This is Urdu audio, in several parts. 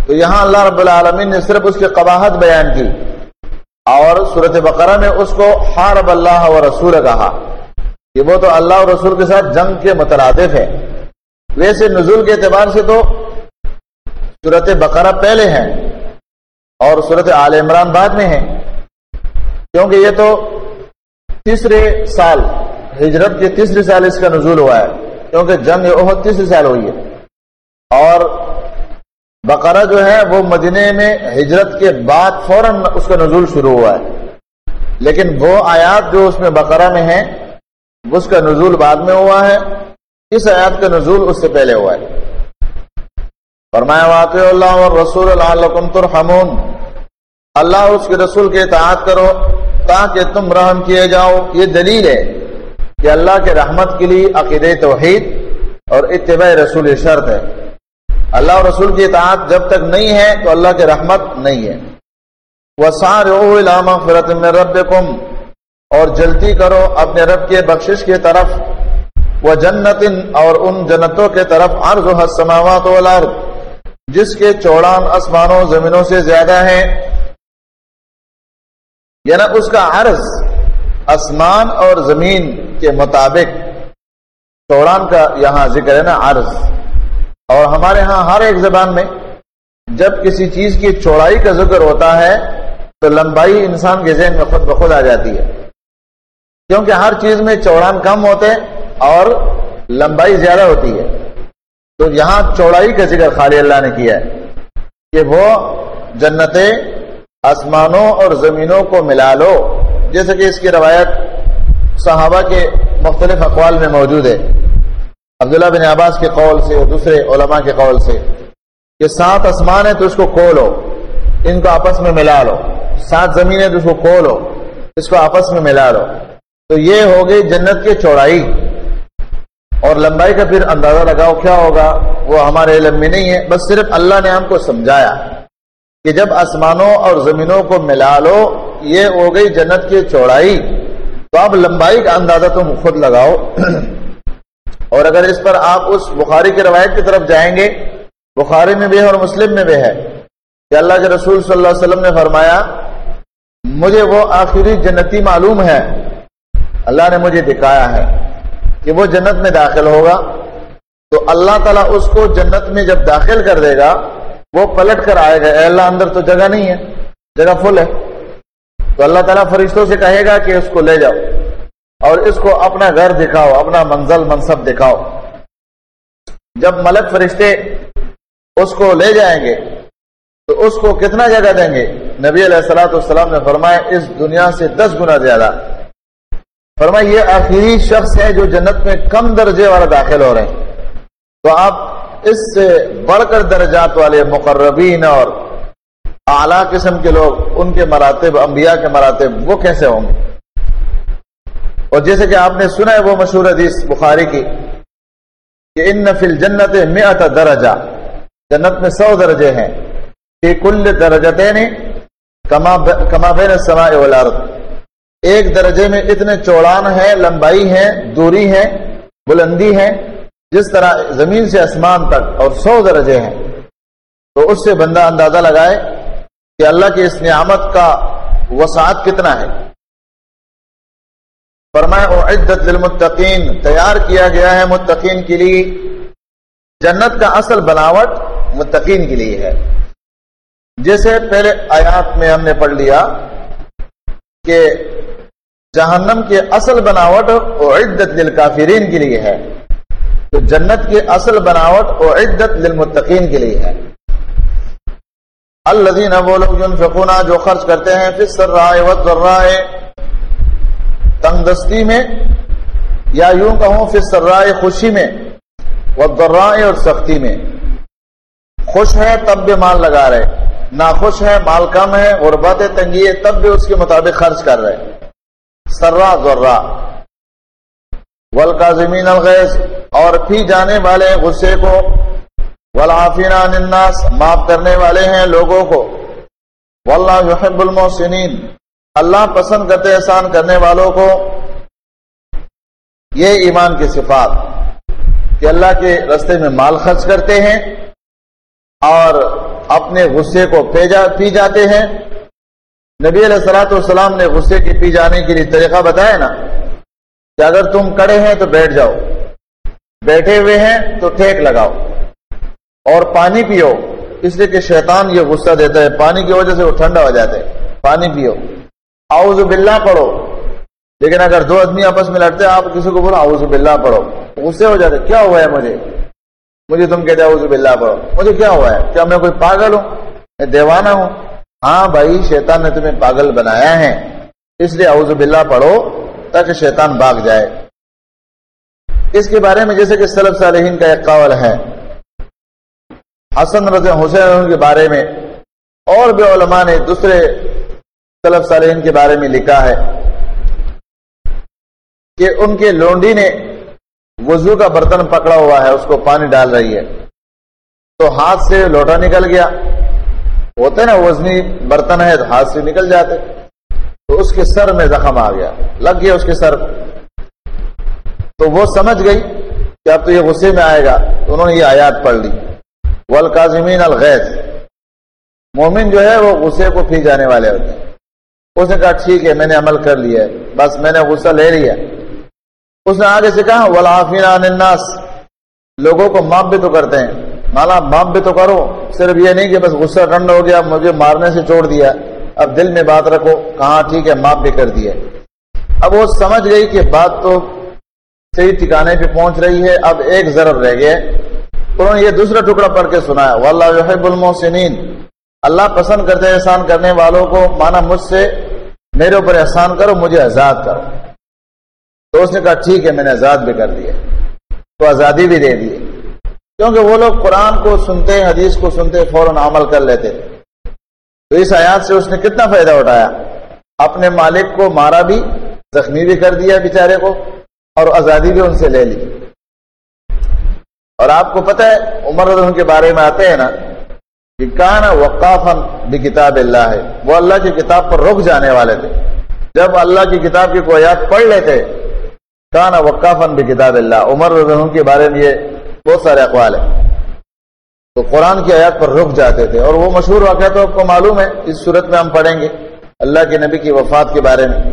تو یہاں اللہ رب العالمین نے صرف اس کی قباحت بیان کی، اور سورۃ بقرہ میں اس کو حارب اللہ و رسول کہا کہ وہ تو اللہ اور رسول کے ساتھ جنگ کے مترادف ہے۔ ویسے نزول کے اعتبار سے تو سورۃ بقرہ پہلے ہے اور سورۃ آل عمران بعد میں ہے، کیونکہ یہ تو تیسرے سال، ہجرت کے تیسرے سال اس کا نزول ہوا ہے، کیونکہ جنگ احد تیسرے سال ہوئی ہے، اور بقرہ جو ہے وہ مدینے میں ہجرت کے بعد فوراً اس کا نزول شروع ہوا ہے، لیکن وہ آیات جو اس میں بقرہ میں ہیں اس کا نزول بعد میں ہوا ہے، اس آیات کا نزول اس سے پہلے ہوا ہے۔ فرمایا واطیعوا اللہ والرسول لعلکم ترحمون، اللہ اور اس کے رسول کے اطاعت کرو تاکہ تم رحم کیے جاؤ۔ یہ دلیل ہے کہ اللہ کے رحمت کے لیے عقیدہ توحید اور اتباع رسول شرط ہے۔ اللہ اور رسول کی اطاعت جب تک نہیں ہے تو اللہ کی رحمت نہیں ہے۔ وَسَارِعُوا إِلَىٰ مَغْفِرَةٍ مِّن رَّبِّكُمْ، اور جلدی کرو اپنے رب کے بخشش کی طرف، وَجَنَّةٍ، اور ان جنتوں کے طرف، عَرْضُهَا السَّمَاوَاتُ وَالْأَرْضُ، جس کے چوڑان آسمانوں زمینوں سے زیادہ ہے، یعنی اس کا عرض آسمان اور زمین کے مطابق، چوڑان کا یہاں ذکر ہے نا، عرض۔ اور ہمارے ہاں ہر ایک زبان میں جب کسی چیز کی چوڑائی کا ذکر ہوتا ہے تو لمبائی انسان کے ذہن میں خود بخود آ جاتی ہے، کیونکہ ہر چیز میں چوڑان کم ہوتے اور لمبائی زیادہ ہوتی ہے۔ تو یہاں چوڑائی کا ذکر خالی اللہ نے کیا ہے کہ وہ جنتیں آسمانوں اور زمینوں کو ملا لو، جیسے کہ اس کی روایت صحابہ کے مختلف اقوال میں موجود ہے، عبداللہ بن عباس کے قول سے اور دوسرے علماء کے قول سے، کہ 7 آسمان ہے تو اس کو کھولو، ان کو آپس میں ملا لو، 7 زمین ہے تو اس کو کھولو، اس کو آپس میں ملا لو۔ تو یہ ہو گئی جنت کی چوڑائی، اور لمبائی کا پھر اندازہ لگاؤ کیا ہوگا، وہ ہمارے علم میں نہیں ہے، بس صرف اللہ نے ہم کو سمجھایا کہ جب آسمانوں اور زمینوں کو ملا لو یہ ہو گئی جنت کی چوڑائی، تو اب لمبائی کا اندازہ تم خود لگاؤ۔ اور اگر اس پر آپ اس بخاری کی روایت کی طرف جائیں گے، بخاری میں بھی ہے اور مسلم میں بھی ہے کہ اللہ کے رسول صلی اللہ علیہ وسلم نے فرمایا مجھے وہ آخری جنتی معلوم ہے، اللہ نے مجھے دکھایا ہے کہ وہ جنت میں داخل ہوگا، تو اللہ تعالیٰ اس کو جنت میں جب داخل کر دے گا وہ پلٹ کر آئے گا، اے اللہ اندر تو جگہ نہیں ہے، جگہ فل ہے، تو اللہ تعالیٰ فرشتوں سے کہے گا کہ اس کو لے جاؤ اور اس کو اپنا گھر دکھاؤ، اپنا منزل منصب دکھاؤ۔ جب ملک فرشتے اس کو لے جائیں گے تو اس کو کتنا جگہ دیں گے؟ نبی علیہ الصلوۃ والسلام نے فرمایا اس دنیا سے 10 گنا زیادہ۔ فرمایا یہ آخری شخص ہے جو جنت میں کم درجے والا داخل ہو رہے ہیں، تو آپ اس سے بڑھ کر درجات والے مقربین اور اعلیٰ قسم کے لوگ، ان کے مراتب، انبیاء کے مراتب، وہ کیسے ہوں گے؟ اور جیسے کہ آپ نے سنا ہے وہ مشہور حدیث بخاری کی کہ ان فی الجنت 100 درجہ، جنت میں 100 درجے ہیں، فی کل درجتین کما بین السماء والارض، ایک درجے میں اتنے چوڑان ہے، لمبائی ہے، دوری ہے، بلندی ہے، جس طرح زمین سے آسمان تک، اور 100 درجے ہیں۔ تو اس سے بندہ اندازہ لگائے کہ اللہ کی اس نعمت کا وسعت کتنا ہے۔ فرمایا اعدت للمتقین، تیار کیا گیا ہے متقین کے لیے۔ جنت کا اصل بناوٹ متقین کے لیے ہے، جیسے پہلے آیات میں ہم نے پڑھ لیا کہ جہنم کی اصل بناوٹ اعدت للکافرین کے لیے ہے، تو جنت کی اصل بناوٹ اعدت للمتقین کے لیے ہے۔ الذین، وہ لوگ ينفقون، جو خرچ کرتے ہیں، فی السراء والضراء، تنگ دستی میں، یا یوں کہوں فی السراء، خوشی میں، والضراء، اور سختی میں۔ خوش ہے تب بھی مال لگا رہے، ناخوش ہے، مال کم ہے، غربت ہے، تنگی ہے، تب بھی اس کے مطابق خرچ کر رہے، سرا ضرا۔ والکاظمین الغیظ، اور پی جانے والے غصے کو، والعافین عن الناس، معاف کرنے والے ہیں لوگوں کو، واللہ یحب المحسنین، اللہ پسند کرتے احسان کرنے والوں کو۔ یہ ایمان کی صفات کہ اللہ کے راستے میں مال خرچ کرتے ہیں اور اپنے غصے کو پی جاتے ہیں. نبی علیہ الصلوۃ والسلام نے غصے کی پی جانے کے لیے طریقہ بتایا نا کہ اگر تم کھڑے ہیں تو بیٹھ جاؤ, بیٹھے ہوئے ہیں تو ٹھیک لگاؤ, اور پانی پیو, اس لیے کہ شیطان یہ غصہ دیتا ہے, پانی کی وجہ سے وہ ٹھنڈا ہو جاتا ہے. پانی پیو, اعوذ باللہ پڑھو. لیکن اگر دو آدمی آپس میں لڑتے ہیں, آپ کسی کو بولو اعوذ باللہ پڑھو, غصے ہو جاتے, کیا ہوا ہے مجھے تم کہتے اعوذ باللہ پڑھو, مجھے کیا ہوا ہے, کیا میں کوئی پاگل ہوں, میں دیوانہ ہوں؟ ہاں بھائی, شیطان نے تمہیں پاگل بنایا ہے, اس لیے اعوذ باللہ پڑھو تاکہ شیطان بھاگ جائے. اس کے بارے میں جیسے کہ سلف صالحین کا ایک قول ہے, حسن رضی حسین کے بارے میں اور بھی علماء نے دوسرے سلف صالحین کے بارے میں لکھا ہے کہ ان کے لونڈی نے وضو کا برتن پکڑا ہوا ہے, اس کو پانی ڈال رہی ہے, تو ہاتھ سے لوٹا نکل گیا. ہوتے نا وزنی برتن ہے تو ہاتھ سے نکل جاتے, تو اس کے سر میں زخم آ گیا, لگ گیا اس کے سر. تو وہ سمجھ گئی کہ اب تو یہ غصے میں آئے گا, تو انہوں نے یہ آیات پڑھ لی, والکاظمین الغیظ. مومن جو ہے وہ غصے کو پی جانے والے ہوتے ہیں. اس نے کہا ٹھیک ہے, میں نے عمل کر لیا ہے, بس میں نے غصہ لے لیا. اس نے آگے سے کہا والعافین عن الناس, لوگوں کو معاف بھی تو کرتے ہیں. مانا معاف بھی تو کرو, صرف یہ نہیں کہ بس غصہ ٹھنڈا ہو گیا, مجھے مارنے سے چھوڑ دیا, اب دل میں بات رکھو. کہاں ٹھیک ہے, معاف بھی کر دیا. اب وہ سمجھ گئی کہ بات تو صحیح ٹھکانے پہ پہنچ رہی ہے, اب ایک ضرر رہ گیا. انہوں نے یہ دوسرا ٹکڑا پڑھ کے سنایا, واللہ یحب المحسنین, اللہ پسند کرتے ہیں احسان کرنے والوں کو. مانا مجھ سے میرے اوپر احسان کرو, مجھے آزاد کرو. تو اس نے کہا ٹھیک ہے, میں نے آزاد بھی کر دیا, تو آزادی بھی دے دی. کیونکہ وہ لوگ قرآن کو سنتے, حدیث کو سنتے, فوراً عمل کر لیتے. تو اس آیات سے اس نے کتنا فائدہ اٹھایا, اپنے مالک کو مارا بھی, زخمی بھی کر دیا بیچارے کو, اور آزادی بھی ان سے لے لی. اور آپ کو پتہ ہے عمر رضی اللہ عنہ کے بارے میں آتے ہیں نا کہ کان وقافا بکتاب اللہ, ہے وہ اللہ کی کتاب پر رک جانے والے تھے. جب اللہ کی کتاب کی کوئی آیات پڑھ لیتے, کان وقافا بکتاب اللہ. عمر رضی اللہ عنہ کے بارے میں یہ بہت سارے اقوال ہیں. تو قرآن کی آیات پر رک جاتے تھے. اور وہ مشہور واقعہ تو آپ کو معلوم ہے, اس صورت میں ہم پڑھیں گے اللہ کے نبی کی وفات کے بارے میں.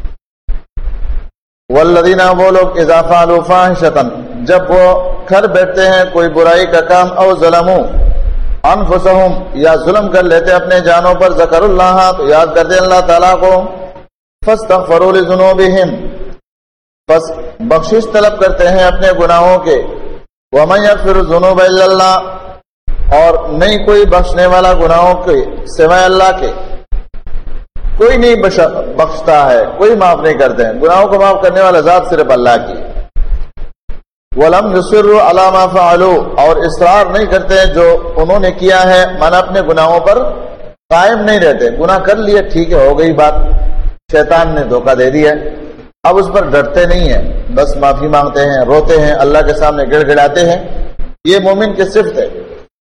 والذین, وہ لوگ اذا فعلوا فاحشۃ, جب وہ کر بیٹھتے ہیں کوئی برائی کا کام, او ظلموا انفسہم, یا ظلم کر لیتے اپنے جانوں پر, ذکر اللہ, تو یاد کرتے اللہ تعالیٰ کو, فاستغفروا لذنوبہم, بس بخشش طلب کرتے ہیں اپنے گناہوں کے, ومن یغفر الذنوب الا اللہ, اور نہیں کوئی بخشنے والا گناہوں کے سوائے اللہ کے. کوئی نہیں بخشتا ہے, کوئی معاف نہیں کرتے ہیں, گناہوں کو معاف کرنے والا ذات صرف اللہ کی. وَلَمْ يُصِرُّوا عَلَى مَا فَعَلُوا, اور اصرار نہیں کرتے جو انہوں نے کیا ہے, مانا اپنے گناہوں پر قائم نہیں رہتے. گناہ کر لیا, ٹھیک ہے, ہو گئی بات, شیطان نے دھوکہ دے دیا, اب اس پر ڈرتے نہیں ہیں, بس معافی مانگتے ہیں, روتے ہیں, اللہ کے سامنے گڑ گڑاتے ہیں. یہ مومن کی صفت ہے.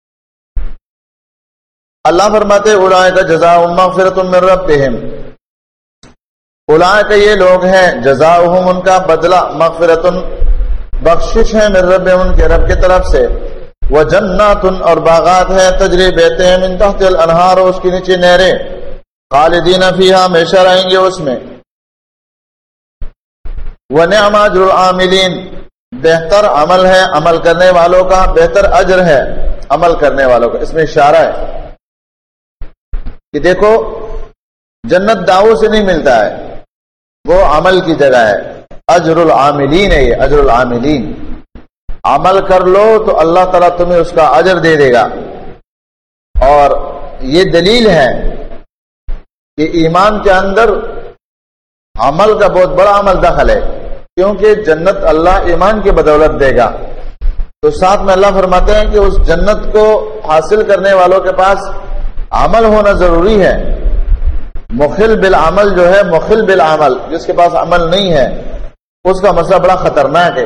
اللہ فرماتے اولئک جزاؤہم مغفرۃ من ربہم, اولئک یہ لوگ ہیں, جزاؤہم ان کا بدلہ, مغفرۃ بخشش ہے, من ربہم ان کے رب کی طرف سے, وجنات اور باغات ہے, تجری بہتے ہیں, من تحت الانہار, اس کے نیچے نہریں, خالدین فیہا, ہمیشہ رہیں گے اس میں. ونعم اجر العاملین, بہتر عمل ہے عمل کرنے والوں کا, بہتر اجر ہے عمل کرنے والوں کا. اس میں اشارہ ہے کہ دیکھو جنت دعووں سے نہیں ملتا ہے, وہ عمل کی جگہ ہے. اجر العاملین ہے یہ, اجر العاملین, عمل کر لو تو اللہ تعالیٰ تمہیں اس کا اجر دے دے گا. اور یہ دلیل ہے کہ ایمان کے اندر عمل کا بہت بڑا عمل دخل ہے, کیونکہ جنت اللہ ایمان کی بدولت دے گا. تو ساتھ میں اللہ فرماتے ہیں کہ اس جنت کو حاصل کرنے والوں کے پاس عمل ہونا ضروری ہے. مخل بالعمل جو ہے, مخل بالعمل, جس کے پاس عمل نہیں ہے اس کا مسئلہ بڑا خطرناک ہے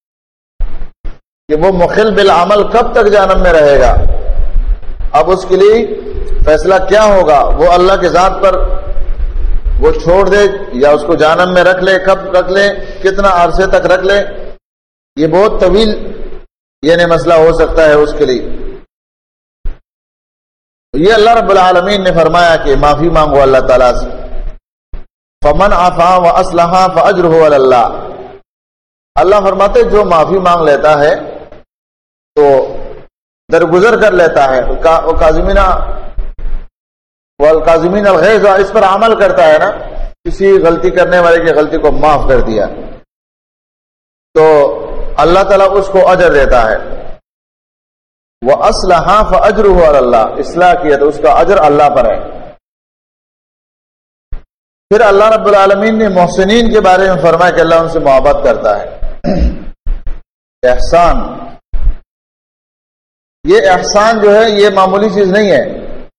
کہ وہ مخل بالعمل کب تک جہنم میں رہے گا. اب اس کے لیے فیصلہ کیا ہوگا, وہ اللہ کے ذات پر وہ چھوڑ دے یا اس کو جہنم میں رکھ لے, کب رکھ لے, کتنا عرصے تک رکھ لے, یہ بہت طویل یعنی مسئلہ ہو سکتا ہے اس کے لیے. یہ اللہ رب العالمین نے فرمایا کہ معافی مانگو اللہ تعالیٰ سے. فمن عفا واصلح فاجرہ علی اللہ. اللہ فرماتے جو معافی مانگ لیتا ہے تو درگزر کر لیتا ہے، والکاظمین الغیظ، اس پر عمل کرتا ہے نا، کسی غلطی کرنے والے کی غلطی کو معاف کر دیا تو اللہ تعالیٰ اس کو اجر دیتا ہے. وَأَصْلَحَ فَأَجْرُهُ عَلَى اللَّهِ، اصلاح کیا تو اس کا اجر اللہ پر ہے. پھر اللہ رب العالمین نے محسنین کے بارے میں فرمایا کہ اللہ ان سے محبت کرتا ہے. احسان، یہ احسان جو ہے یہ معمولی چیز نہیں ہے.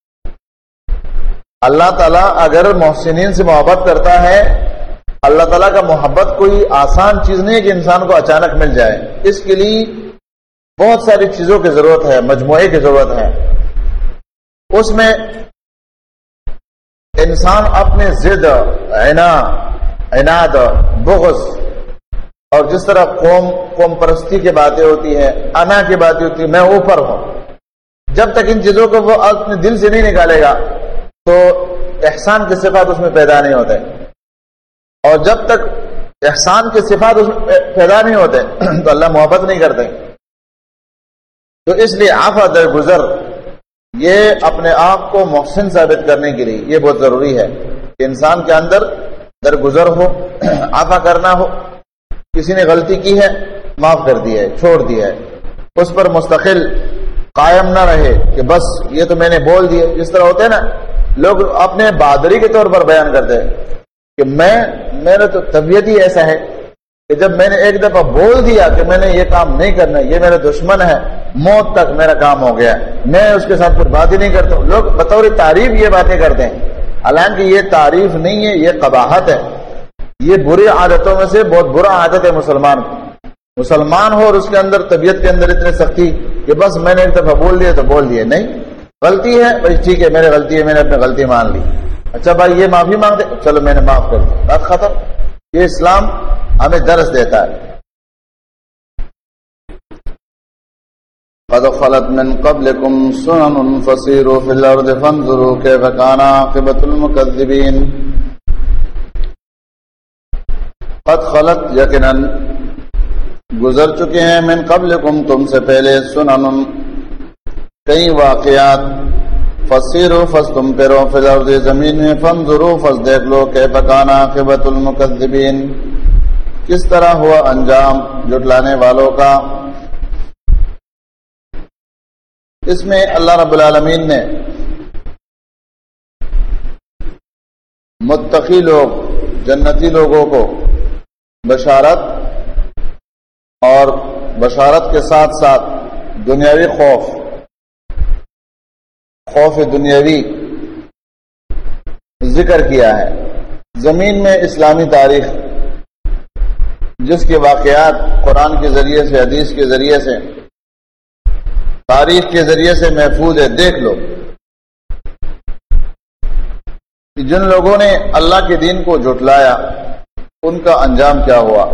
اللہ تعالیٰ اگر محسنین سے محبت کرتا ہے، اللہ تعالیٰ کا محبت کوئی آسان چیز نہیں ہے کہ انسان کو اچانک مل جائے. اس کے لیے بہت ساری چیزوں کی ضرورت ہے، مجموعے کی ضرورت ہے. اس میں انسان اپنے ضد، عناد، بغض، اور جس طرح قوم پرستی کی باتیں ہوتی ہیں، انا کی باتیں ہوتی ہیں، میں اوپر ہوں، جب تک ان چیزوں کو وہ اپنے دل سے نہیں نکالے گا تو احسان کے صفات اس میں پیدا نہیں ہوتے. اور جب تک احسان کے صفات اس میں پیدا نہیں ہوتے تو اللہ محبت نہیں کرتے. تو اس لیے عفا، درگزر، یہ اپنے آپ کو محسن ثابت کرنے کے لیے یہ بہت ضروری ہے کہ انسان کے اندر درگزر ہو، عفا کرنا ہو. کسی نے غلطی کی ہے، معاف کر دیا ہے، چھوڑ دیا ہے، اس پر مستقل قائم نہ رہے کہ بس یہ تو میں نے بول دیا. جس طرح ہوتے ہیں نا لوگ اپنے بہادری کے طور پر بیان کرتے ہیں کہ میرا تو طبیعت ہی ایسا ہے کہ جب میں نے ایک دفعہ بول دیا کہ میں نے یہ کام نہیں کرنا، یہ میرا دشمن ہے، موت تک میرا کام ہو گیا، میں اس کے ساتھ پھر بات ہی نہیں کرتا ہوں. لوگ بطور تعریف یہ باتیں کرتے ہیں، حالانکہ یہ تعریف نہیں ہے، یہ قباحت ہے. یہ بری عادتوں میں سے بہت برا عادت ہے مسلمان ہو اور اس کے اندر طبیعت کے اندر اتنی سختی کہ بس میں نے ایک دفعہ بول دیا تو بول دیا. نہیں، غلطی ہے بھائی، ٹھیک ہے میری غلطی ہے، میں نے اپنی غلطی مان لی. اچھا بھائی یہ معافی مانگتے، چلو میں نے معاف کر دی، بات ختم. یہ اسلام ہمیں درس دیتا ہے. قد خلت من قبلكم سنن فسيروا في الارض فانظروا كيف كان عاقبة المكذبين. قد خلت، یقیناً گزر چکے ہیں، من قبلكم، تم سے پہلے، سنن، کئی واقعات، فسیروا، فس تم پھرو، فی الارض، زمین میں، فانظروا، فس دیکھ لو، کیف کان عاقبۃ المکذبین، کس طرح ہوا انجام جھٹلانے والوں کا. اس میں اللہ رب العالمین نے متقی لوگ، جنتی لوگوں کو بشارت، اور بشارت کے ساتھ ساتھ دنیاوی خوف دنیاوی ذکر کیا ہے. زمین میں اسلامی تاریخ جس کے واقعات قرآن کے ذریعے سے، حدیث کے ذریعے سے، تاریخ کے ذریعے سے محفوظ ہے. دیکھ لو کہ جن لوگوں نے اللہ کے دین کو جھٹلایا ان کا انجام کیا ہوا،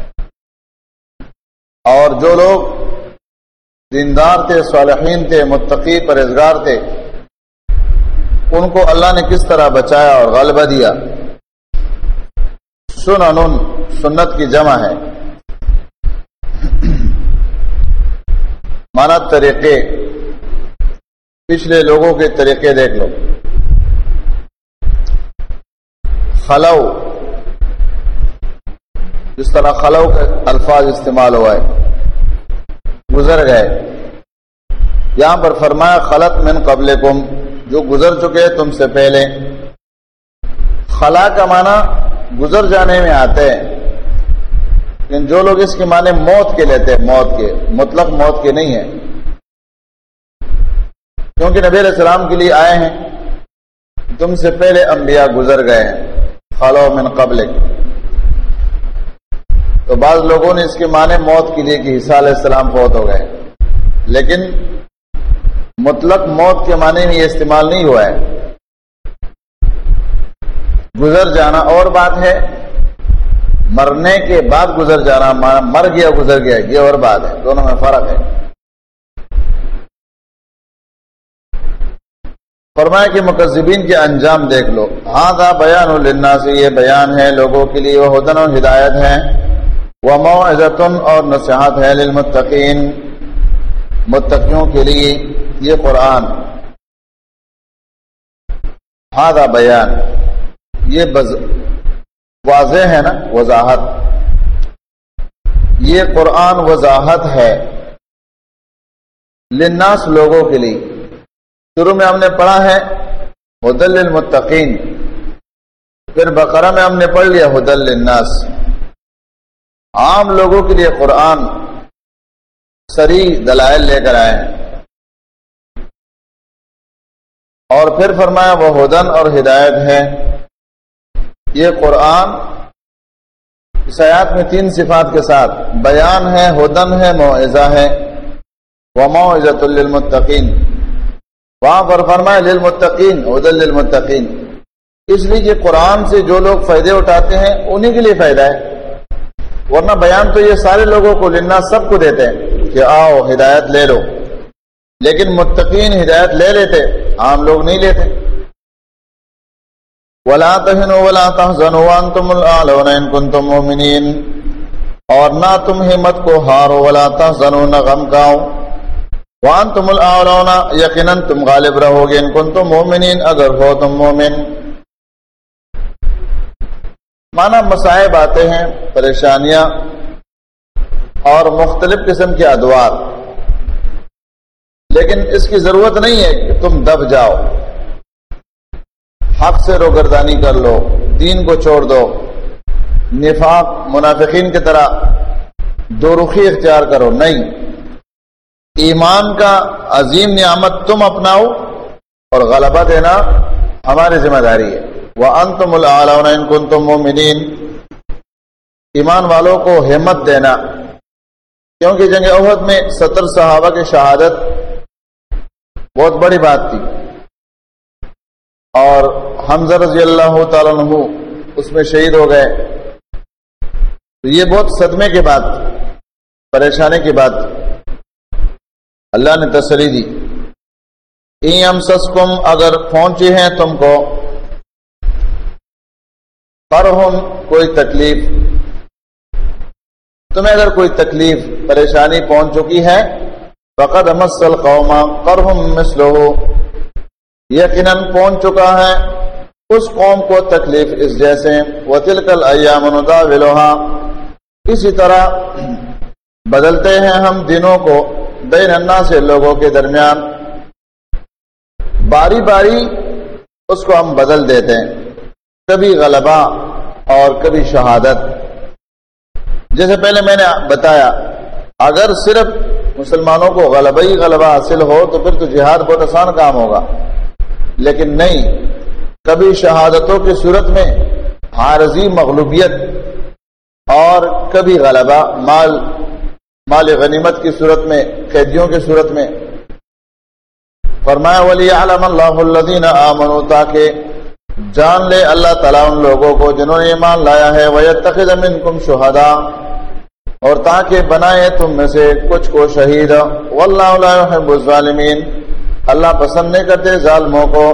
اور جو لوگ دیندار تھے، صالحین تھے، متقی، پرہیزگار تھے، ان کو اللہ نے کس طرح بچایا اور غلبہ دیا. سنن، سنت کی جمع ہے، مانا طریقے، پچھلے لوگوں کے طریقے دیکھ لو. خلو، جس طرح خلو کے الفاظ استعمال ہوا ہے، گزر گئے. یہاں پر فرمایا خلت من قبلکم، جو گزر چکے تم سے پہلے. خلا کا معنی گزر جانے میں آتے ہیں، لیکن جو لوگ اس کے معنی موت کے لیتے ہیں، موت کے، مطلق موت کے نہیں ہے، کیونکہ نبی علیہ السلام کے لیے آئے ہیں، تم سے پہلے انبیاء گزر گئے ہیں. خلو من قبلک، تو بعض لوگوں نے اس کے معنی موت کے لیے کہ عیسیٰ علیہ السلام فوت ہو گئے، لیکن مطلق موت کے معنی میں یہ استعمال نہیں ہوا ہے. گزر جانا اور بات ہے، مرنے کے بعد گزر جانا، مر گیا گزر گیا، یہ اور بات ہے، دونوں میں فرق ہے. فرمایا کہ مکذبین کے انجام دیکھ لو. ھذا بیان للناس، یہ بیان ہے لوگوں کے لیے، وہدن اور ہدایت ہے، وموعظۃ اور نصیحت ہے، للمتقین متقیوں کے لیے یہ قرآن. ھذا بیان، یہ واضح ہے نا، وضاحت. یہ قرآن وضاحت ہے للناس لوگوں کے لیے. شروع میں ہم نے پڑھا ہے ھدی للمتقین، پھر بقرہ میں ہم نے پڑھ لیا ھدی للناس. عام لوگوں کے لیے قرآن صریح دلائل لے کر آئے ہیں. اور پھر فرمایا وہ ھدن اور ہدایت ہے. یہ قرآن اس آیات میں 3 صفات کے ساتھ بیان ہے، ھدن ہے، موعظہ ہے. وموعظۃ للمتقین، وہاں پر فرمایا للمتقین، ھدی للمتقین، اس لیے کہ قرآن سے جو لوگ فائدے اٹھاتے ہیں انہی کے لیے فائدہ ہے. ورنہ بیان تو یہ سارے لوگوں کو، للناس سب کو دیتے ہیں کہ آؤ ہدایت لے لو، لیکن متقین ہدایت لے لیتے، عام لوگ نہیں لیتے. وَلَا تَهِنُوا وَلَا تَحْزَنُوا وَأَنْتُمُ الْأَعْلَوْنَ إِن كُنتُم مُؤْمِنِينَ، اور نہ تم ہمت کو ہارو، وَلَا تَحْزَنُوا، نہ غم کھاؤ، وَأَنْتُمُ الْأَعْلَوْنَ، یقیناً تم غالب رہو گے، إِن كُنتُم مُؤْمِنِينَ، اگر ہو تم مومن. مانا مصائب آتے ہیں، پریشانیاں اور مختلف قسم کے ادوار، لیکن اس کی ضرورت نہیں ہے کہ تم دب جاؤ، حق سے روگردانی کر لو، دین کو چھوڑ دو، نفاق منافقین کی طرح دو رخی اختیار کرو. نہیں، ایمان کا عظیم نعمت تم اپناؤ اور غلبہ دینا ہماری ذمہ داری ہے. وَأَنْتُمُ الْأَعْلَوْنَ إِن كُنتُم مُؤْمِنِينَ، ایمان والوں کو ہمت دینا، کیونکہ جنگ احد میں 70 صحابہ کی شہادت بہت بڑی بات تھی، اور حمزہ رضی اللہ تعالیٰ عنہ اس میں شہید ہو گئے. تو یہ بہت صدمے کی بات، پریشانی کی بات. اللہ نے تسلی دی، اِن یمسسکم، اگر پہنچی ہیں تم کو، قرحٌ، کوئی تکلیف، تمہیں اگر کوئی تکلیف پریشانی پہنچ چکی ہے، فقد مس القوم قرح مثلہ، یقیناً پہنچ چکا ہے اس قوم کو تکلیف اس جیسے. وتلک الایام نداولها، اسی طرح بدلتے ہیں ہم دنوں کو، بین الناس، لوگوں کے درمیان، باری باری اس کو ہم بدل دیتے ہیں، کبھی غلبہ اور کبھی شہادت. جیسے پہلے میں نے بتایا، اگر صرف مسلمانوں کو غلبہ ہی غلبہ حاصل ہو تو پھر تو جہاد بہت آسان کام ہوگا، لیکن نہیں، کبھی شہادتوں کی صورت میں عارضی مغلوبیت اور کبھی غلبہ مال غنیمت کی صورت میں، قیدیوں کی صورت میں. فرمایا وَلِيَعْلَمَ اللَّهُ الَّذِينَ آمَنُوا، تاکہ جان لے اللہ تعالیٰ ان لوگوں کو جنہوں نے ایمان لایا ہے، وَيَتَّخِذَ مِنْكُمْ شُهَدَاءَ، اور تاکہ بنائے تم میں سے کچھ کو شہید. وَاللَّهُ لَا يُحِبُّ الظَّالِمِينَ، اللہ پسند نہیں کرتے ظالموں کو.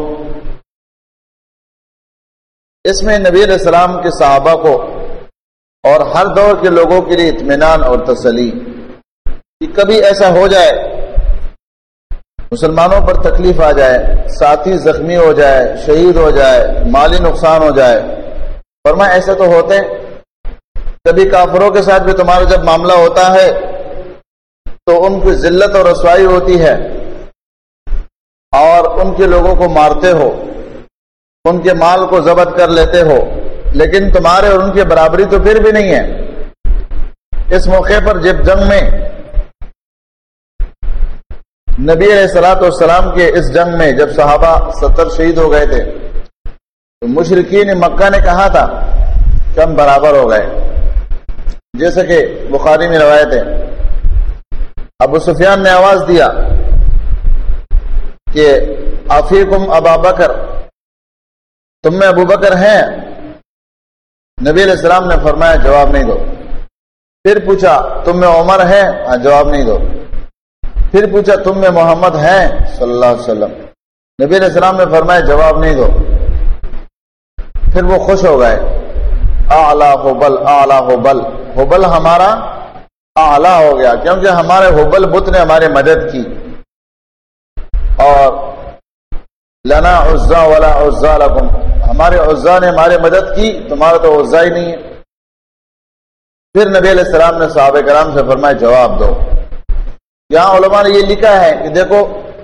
اس میں نبی علیہ السلام کے صحابہ کو اور ہر دور کے لوگوں کے لیے اطمینان اور تسلی کہ کبھی ایسا ہو جائے، مسلمانوں پر تکلیف آ جائے، ساتھی زخمی ہو جائے، شہید ہو جائے، مالی نقصان ہو جائے. فرمایا ایسے تو ہوتے ہیں، کبھی کافروں کے ساتھ بھی تمہارا جب معاملہ ہوتا ہے تو ان کی ذلت اور رسوائی ہوتی ہے، اور ان کے لوگوں کو مارتے ہو، ان کے مال کو ضبط کر لیتے ہو، لیکن تمہارے اور ان کی برابری تو پھر بھی نہیں ہے. اس موقع پر جب جنگ میں نبی علیہ الصلوۃ والسلام کے اس جنگ میں جب صحابہ 70 شہید ہو گئے تھے، تو مشرکین مکہ نے کہا تھا کہ ہم برابر ہو گئے. جیسے کہ بخاری میں روایت ہے، ابو سفیان نے آواز دیا کہ افیکم ابا بکر، تم میں ابو بکر ہیں؟ نبی علیہ السلام نے فرمایا جواب نہیں دو. پھر پوچھا تم میں عمر ہے؟ جواب نہیں دو. پھر پوچھا تم میں محمد ہیں صلی اللہ علیہ وسلم؟ نبی علیہ السلام نے فرمایا جواب نہیں دو. پھر وہ خوش ہو گئے. اعلیٰ حبل اعلیٰ حبل، حبل ہمارا اعلیٰ ہو گیا کیونکہ ہمارے حبل بت نے ہماری مدد کی. اور لنا عزا ولا عزا لکم، ہمارے عزا نے ہماری مدد کی، تمہارا تو عزا ہی نہیں ہے. پھر نبی علیہ السلام نے صحابہ کرام سے فرمایا جواب دو. یہاں علماء نے یہ لکھا ہے کہ دیکھو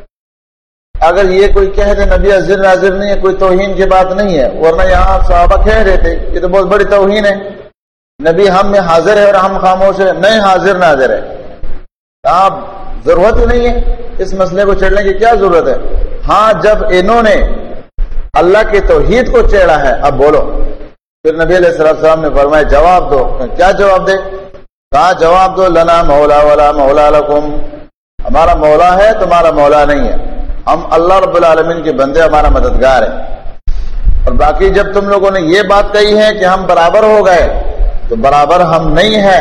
اگر یہ کوئی کہہ دے نبی حاضر ناظر نہیں ہے، کوئی توہین کی بات نہیں ہے، ورنہ یہاں صحابہ کہہ رہے تھے یہ تو بہت بڑی توہین ہے، نبی ہم میں حاضر ہے اور ہم خاموش ہے. نہیں، حاضر ناظر ہے. آپ ضرورت ہی نہیں ہے اس مسئلے کو چھیڑنے کی، کیا ضرورت ہے؟ ہاں جب انہوں نے اللہ کی توحید کو چھیڑا ہے اب بولو. پھر نبی علیہ السلام نے فرمایا جواب دو. کیا جواب دے؟ کہا جواب دو لنا مولا ولا مولا لکم، ہمارا مولا ہے تمہارا مولا نہیں ہے، ہم اللہ رب العالمین کے بندے، ہمارا مددگار ہے. اور باقی جب تم لوگوں نے یہ بات کہی ہے کہ ہم برابر ہو گئے تو برابر ہم نہیں ہیں.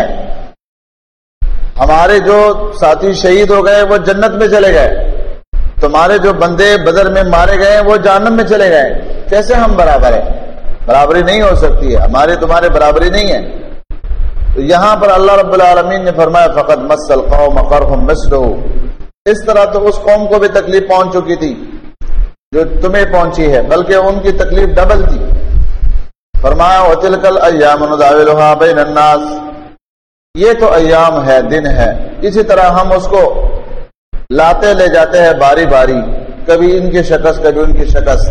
ہمارے جو ساتھی شہید ہو گئے وہ جنت میں چلے گئے، تمہارے جو بندے بدر میں مارے گئے وہ جہنم میں چلے گئے. کیسے ہم برابر ہیں؟ برابری نہیں ہو سکتی ہے، ہمارے تمہارے برابری نہیں ہے. تو یہاں پر اللہ رب العالمین نے فرمایا فقد مس القوم قرح مثلہ، اس طرح تو اس قوم کو بھی تکلیف پہنچ چکی تھی جو تمہیں پہنچی ہے، بلکہ ان کی تکلیف ڈبل تھی. فرمایا وَتِلْكَ الْأَيَّامُ نُدَاوِلُهَا بَيْنَ النَّاسِ، یہ تو ایام ہے، دن ہے، اسی طرح ہم اس کو لاتے لے جاتے ہیں باری باری، کبھی ان کی شکست کبھی ان کی شکست.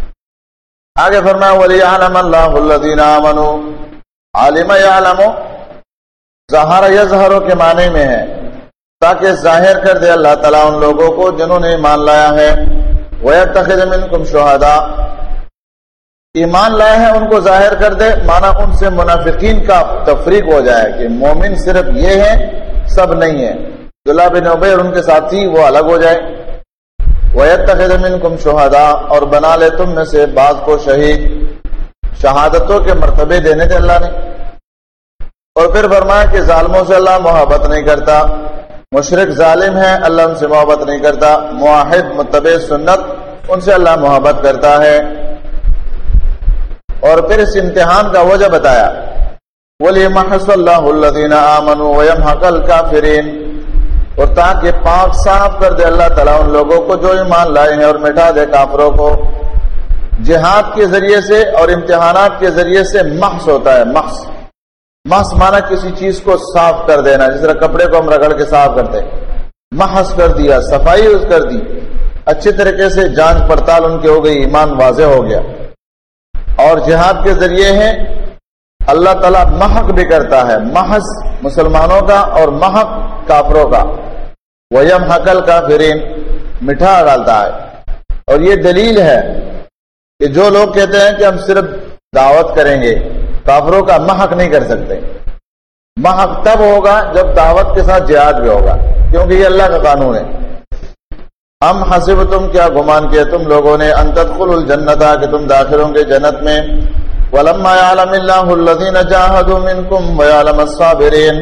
آگے فرمایا وَلِيَعْلَمَ اللَّهُ الَّذِينَ آمَنُوا، عالم یعلم ظاہر یظہر کے معنی میں ہے تاکہ ظاہر کر دے اللہ تعالیٰ ان لوگوں کو جنہوں نے ایمان لایا ہے. وَيَتَّخِذَ مِنْكُمْ شُهَدَاءَ، ایمان لائے ہیں ان کو ظاہر کر دے، مانا ان سے منافقین کا تفریق ہو جائے کہ مومن صرف یہ ہے سب نہیں ہے. عبداللہ بن ابی اور ان کے ساتھی وہ الگ ہو جائے. وَيَتَّخِذَ مِنْكُمْ شُهَدَاءَ، اور بنا لے تم میں سے بعض کو شہید، شہادتوں کے مرتبے دینے تھے اللہ نے. اور پھر فرمایا کہ ظالموں سے اللہ محبت نہیں کرتا، مشرک ظالم ہے اللہ ان سے محبت نہیں کرتا، موحد متبع سنت ان سے اللہ محبت کرتا ہے. اور پھر اس امتحان کا وجہ بتایا وَلِيَمْحَصَ اللَّهُ الَّذِينَ آمَنُوا وَيَمْحَقَ الْكَافِرِينَ، اور تاکہ پاک صاف کر دے اللہ تعالیٰ ان لوگوں کو جو ایمان لائے ہیں اور مٹا دے کافروں کو. جہاد کے ذریعے سے اور امتحانات کے ذریعے سے محض ہوتا ہے. محض مانا کسی چیز کو صاف کر دینا، جس طرح کپڑے کو ہم رگڑ کے صاف کرتے، محض کر دیا، صفائی کر دی، اچھے طریقے سے جانچ پڑتال ان کی ہو گئی، ایمان واضح ہو گیا. اور جہاد کے ذریعے ہے اللہ تعالیٰ محق بھی کرتا ہے، محض مسلمانوں کا اور محق کافروں کا. وَيَمْحَقَ الْكَافِرِينَ، مٹھا ڈالتا ہے. اور یہ دلیل ہے کہ جو لوگ کہتے ہیں کہ ہم صرف دعوت کریں گے، کافروں کا محق نہیں کر سکتے. محق تب ہوگا جب دعوت کے ساتھ جہاد بھی ہوگا، کیونکہ یہ اللہ کا قانون ہے. ہم حسبتم، کیا گمان کیا تم لوگوں نے، ان تدخلوا الجنت، کہ تم داخل ہوں گے جنت میں. ولما يعلم الله الذين جاهدوا منكم ويعلم الصابرين،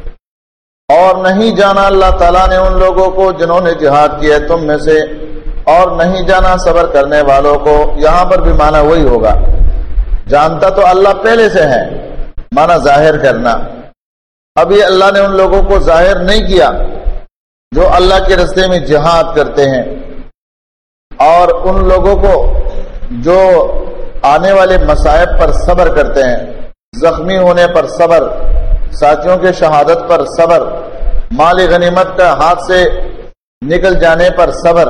اور نہیں جانا اللہ تعالیٰ نے ان لوگوں کو جنہوں نے جہاد کیا تم میں سے، اور نہیں جانا صبر کرنے والوں کو. یہاں پر بھی معنی وہی ہوگا، جانتا تو اللہ پہلے سے ہے، معنی ظاہر کرنا. ابھی اللہ نے ان لوگوں کو ظاہر نہیں کیا جو اللہ کے راستے میں جہاد کرتے ہیں، اور ان لوگوں کو جو آنے والے مصائب پر صبر کرتے ہیں، زخمی ہونے پر صبر، ساتھیوں کے شہادت پر صبر، مال غنیمت کا ہاتھ سے نکل جانے پر صبر.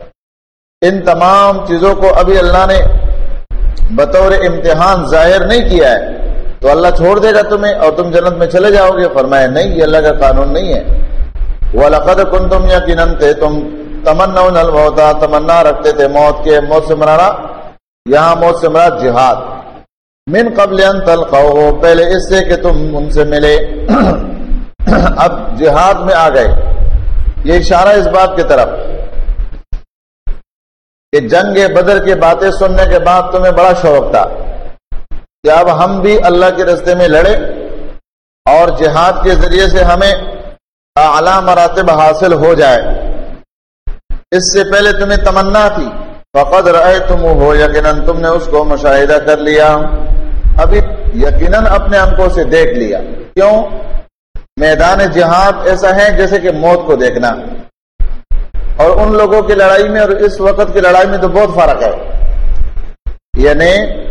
ان تمام چیزوں کو ابھی اللہ نے بطور امتحان ظاہر نہیں کیا ہے، تو اللہ چھوڑ دے گا تمہیں اور تم جنت میں چلے جاؤ گے؟ فرمایا نہیں، یہ اللہ کا قانون نہیں ہے. وَلَقَدْ كُنْتُمْ یقیناً تھے تم تمنون الموت، تمنا رکھتے تھے موت کے. موت سے مرانا یہاں موت سے مراد جہاد. من قبل ان تلقوہ، پہلے اس سے کہ تم ان سے ملے. اب جہاد میں آ گئے. یہ اشارہ اس بات کی طرف کہ جنگ بدر کی باتیں سننے کے بعد تمہیں بڑا شوق تھا کہ اب ہم بھی اللہ کے راستے میں لڑے اور جہاد کے ذریعے سے ہمیں اعلیٰ مراتب حاصل ہو جائے. اس سے پہلے تمہیں تمنا تھی، فقد رأیتموہ یقیناً تم نے اس کو مشاہدہ کر لیا، ابھی یقیناً اپنے آنکھوں سے دیکھ لیا۔ کیوں؟ میدان جہاد ایسا ہے جیسے کہ موت کو دیکھنا، اور ان لوگوں کی لڑائی میں اور اس وقت کی لڑائی میں تو بہت فرق ہے، یعنی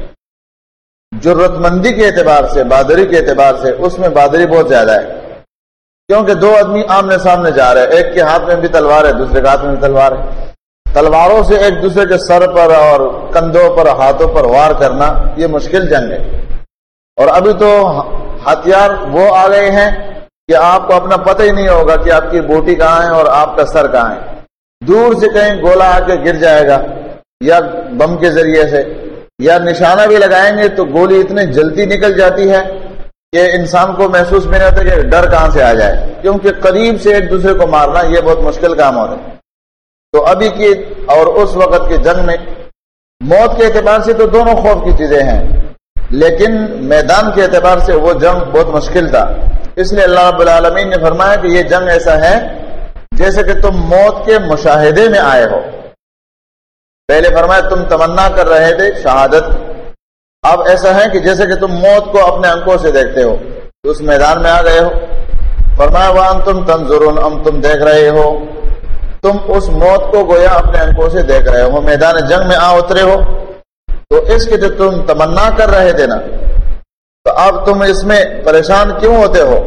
جرت مندی کے اعتبار سے، بہادری کے اعتبار سے اس میں بہادری بہت زیادہ ہے، کیونکہ دو آدمی آمنے سامنے جا رہے ہیں، ایک کے ہاتھ میں بھی تلوار ہے، دوسرے کے ہاتھ میں بھی تلوار ہے، تلواروں سے ایک دوسرے کے سر پر اور کندھوں پر ہاتھوں پر وار کرنا یہ مشکل جنگ ہے۔ اور ابھی تو ہتھیار وہ آ گئے ہیں کہ آپ کو اپنا پتہ ہی نہیں ہوگا کہ آپ کی بوٹی کہاں ہے اور آپ کا سر کہاں ہے، دور سے کہیں گولا آ کے گر جائے گا یا بم کے ذریعے سے، یا نشانہ بھی لگائیں گے تو گولی اتنی جلدی نکل جاتی ہے کہ انسان کو محسوس بھی نہیں ہوتا کہ ڈر کہاں سے آ جائے، کیونکہ قریب سے ایک دوسرے کو مارنا یہ بہت مشکل کام ہوتا ہے۔ تو ابھی کی اور اس وقت کی جنگ میں موت کے اعتبار سے تو دونوں خوف کی چیزیں ہیں، لیکن میدان کے اعتبار سے وہ جنگ بہت مشکل تھا، اس لیے اللہ رب العالمین نے فرمایا کہ یہ جنگ ایسا ہے جیسے کہ تم موت کے مشاہدے میں آئے ہو۔ پہلے فرمایا تم تمنا کر رہے تھے شہادت، اب ایسا ہے کہ جیسے کہ تم موت کو اپنے آنکھوں سے دیکھتے ہو، تو اس میدان میں آ گئے ہو۔ فرمایا وانتم تنظرون، تم دیکھ رہے ہو، تم اس موت کو گویا اپنے آنکھوں سے دیکھ رہے ہو، میدان جنگ میں آ اترے ہو، تو اس کے جو تم تمنا کر رہے تھے نا، تو اب تم اس میں پریشان کیوں ہوتے ہو؟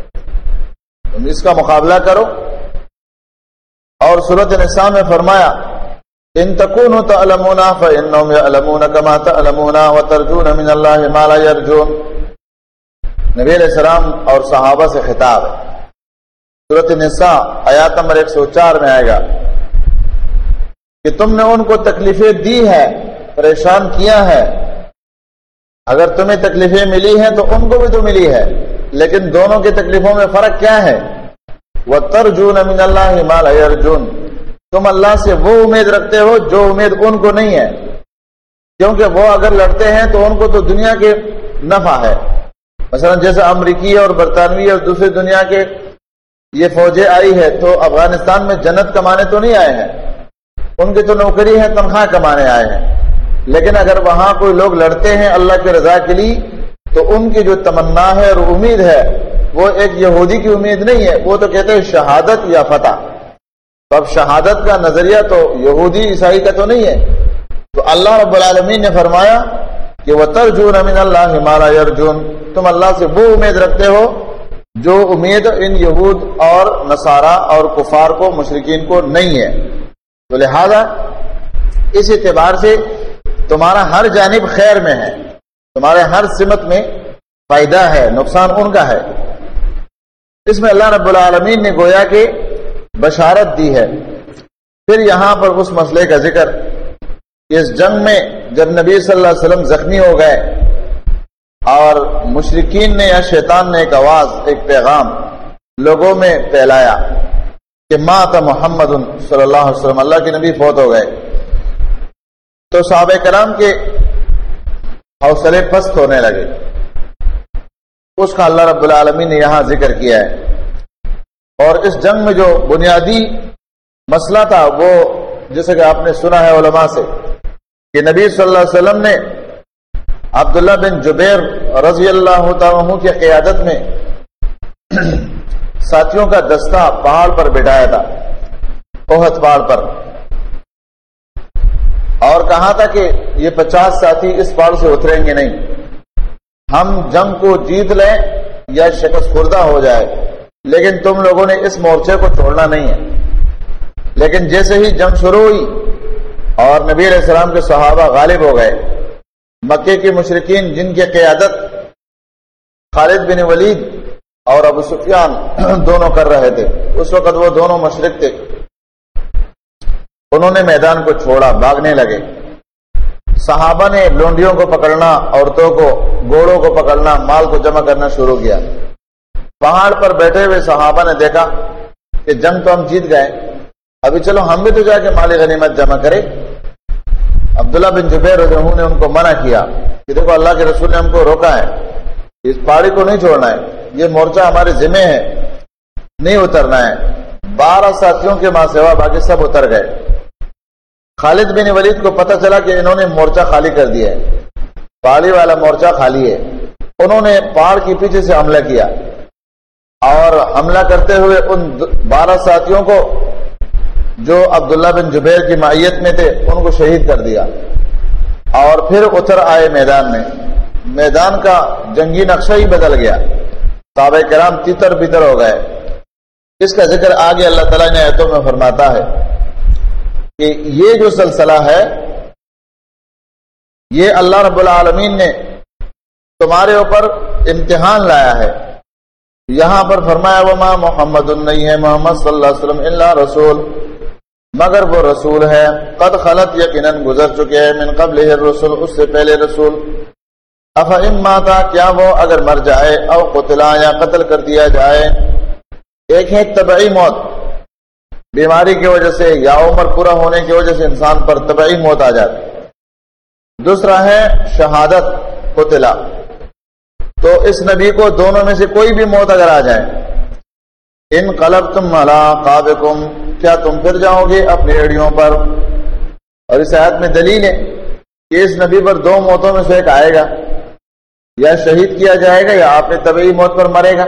تم اس کا مقابلہ کرو۔ اور سورۃ النساء میں فرمایا ان تکونوا تعلمون فانهم يعلمون كما تعلمون وترجون من الله ما لا يرجون، نبی علیہ السلام اور صحابہ سے خطاب ہے۔ سورۃ النساء آیات نمبر 104 میں آئے گا کہ تم نے ان کو تکلیفیں دی ہے، پریشان کیا ہے، اگر تمہیں تکلیفیں ملی ہیں تو ان کو بھی تو ملی ہے، لیکن دونوں کی تکلیفوں میں فرق کیا ہے؟ وَتَرْجُونَ مِنَ اللَّهِ مَا لَا يَرْجُونَ، تم اللہ سے وہ امید رکھتے ہو جو امید ان کو نہیں ہے، کیونکہ وہ اگر لڑتے ہیں تو ان کو تو دنیا کے نفع ہے، مثلا جیسے امریکی اور برطانوی اور دوسری دنیا کے یہ فوجیں آئی ہے تو افغانستان میں جنت کمانے تو نہیں آئے ہیں، ان کی تو نوکری ہے، تنخواہ کمانے آئے ہیں، لیکن اگر وہاں کوئی لوگ لڑتے ہیں اللہ کی رضا کے لیے تو ان کی جو تمنا ہے اور امید ہے وہ ایک یہودی کی امید نہیں ہے، وہ تو کہتے ہیں شہادت یا فتح، تو اب شہادت کا نظریہ تو یہودی عیسائی کا تو نہیں ہے۔ تو اللہ رب العالمین نے فرمایا کہ وَتَرْجُونَ مِنَ اللَّهِ مَا لَا يَرْجُونَ، تم اللہ سے وہ امید رکھتے ہو جو امید ان یہود اور نصارہ اور کفار کو، مشرکین کو نہیں ہے، تو لہذا اس اعتبار سے تمہارا ہر جانب خیر میں ہے، تمہارے ہر سمت میں فائدہ ہے، نقصان ان کا ہے۔ اس میں اللہ رب العالمین نے گویا کہ بشارت دی ہے۔ پھر یہاں پر اس مسئلے کا ذکر کہ اس جنگ میں جب نبی صلی اللہ علیہ وسلم زخمی ہو گئے اور مشرکین نے یا شیطان نے ایک آواز، ایک پیغام لوگوں میں پھیلایا کہ مات محمد صلی اللہ علیہ وسلم، اللہ کے نبی فوت ہو گئے، تو صحابہ کرام کے حوصلے پست ہونے لگے۔ اس کا اللہ رب العالمین نے یہاں ذکر کیا ہے۔ اور اس جنگ میں جو بنیادی مسئلہ تھا وہ جیسے کہ آپ نے سنا ہے علماء سے کہ نبی صلی اللہ علیہ وسلم نے عبداللہ بن جبیر رضی اللہ تعالیٰ عنہ کی قیادت میں ساتھیوں کا دستہ پہاڑ پر بٹھایا تھا، احد پہاڑ پر، اور کہا تھا کہ یہ 50 ساتھی اس پہاڑ سے اتریں گے نہیں، ہم جنگ کو جیت لیں یا شکست خوردہ ہو جائے، لیکن تم لوگوں نے اس مورچے کو چھوڑنا نہیں ہے۔ لیکن جیسے ہی جنگ شروع ہوئی اور نبی علیہ السلام کے صحابہ غالب ہو گئے، مکے کے مشرکین جن کی قیادت خالد بن ولید اور ابو سفیان دونوں کر رہے تھے، اس وقت وہ دونوں مشرک تھے، انہوں نے میدان کو چھوڑا، بھاگنے لگے۔ صحابہ نے لونڈیوں کو پکڑنا، عورتوں کو، گھوڑوں کو پکڑنا، مال کو جمع کرنا شروع کیا۔ پہاڑ پر بیٹھے ہوئے صحابہ نے دیکھا کہ جنگ تو ہم جیت گئے، ابھی چلو ہم بھی تو جا کے مال غنیمت جمع کریں۔ عبداللہ بن جبیر رضی اللہ عنہ نے ان کو منع کیا کہ دیکھو اللہ کے رسول نے ہم کو روکا ہے، اس پہاڑی کو نہیں چھوڑنا ہے، یہ مورچہ ہمارے ذمہ ہے، نہیں اترنا ہے۔ 12 ساتھیوں کے ماں سوا باقی سب اتر گئے۔ خالد بن ولید کو پتہ چلا کہ انہوں نے مورچہ خالی کر دیا ہے، پہاڑی والا مورچہ خالی ہے. انہوں نے پہاڑ کے پیچھے سے حملہ کیا اور حملہ کرتے ہوئے ان 12 ساتھیوں کو جو عبداللہ بن جبیر کی معیت میں تھے ان کو شہید کر دیا. اور پھر اتر آئے میدان میں. میدان کا جنگی نقشہ ہی بدل گیا، صحابہ کرام تیتر بتر ہو گئے. اس کا ذکر آگے اللہ تعالیٰ نے آیتوں میں فرماتا ہے کہ یہ جو سلسلہ ہے یہ اللہ رب العالمین نے تمہارے اوپر امتحان لایا ہے. یہاں پر فرمایا وما محمد، نہیں ہے محمد صلی اللہ علیہ وسلم الا رسول، مگر وہ رسول ہے، قد خلت، یقیناً گزر چکے ہیں، من قبلہ الرسل، اس سے پہلے رسول. افئن ماتا، کیا وہ اگر مر جائے، او قتلا، یا قتل کر دیا جائے. ایک ہے طبعی موت، بیماری کی وجہ سے یا عمر پورا ہونے کی وجہ سے انسان پر طبعی موت آ جاتی. دوسرا ہے شہادت، قتلا. تو اس نبی کو دونوں میں سے کوئی بھی موت اگر آ جائے، انقلبتم علی اعقابکم، کیا تم پھر جاؤ گے اپنی ایڑیوں پر. اور اس آیت میں دلیل ہے کہ اس نبی پر 2 موتوں میں سے ایک آئے گا، یا شہید کیا جائے گا یا آپ نے طبعی موت پر مرے گا.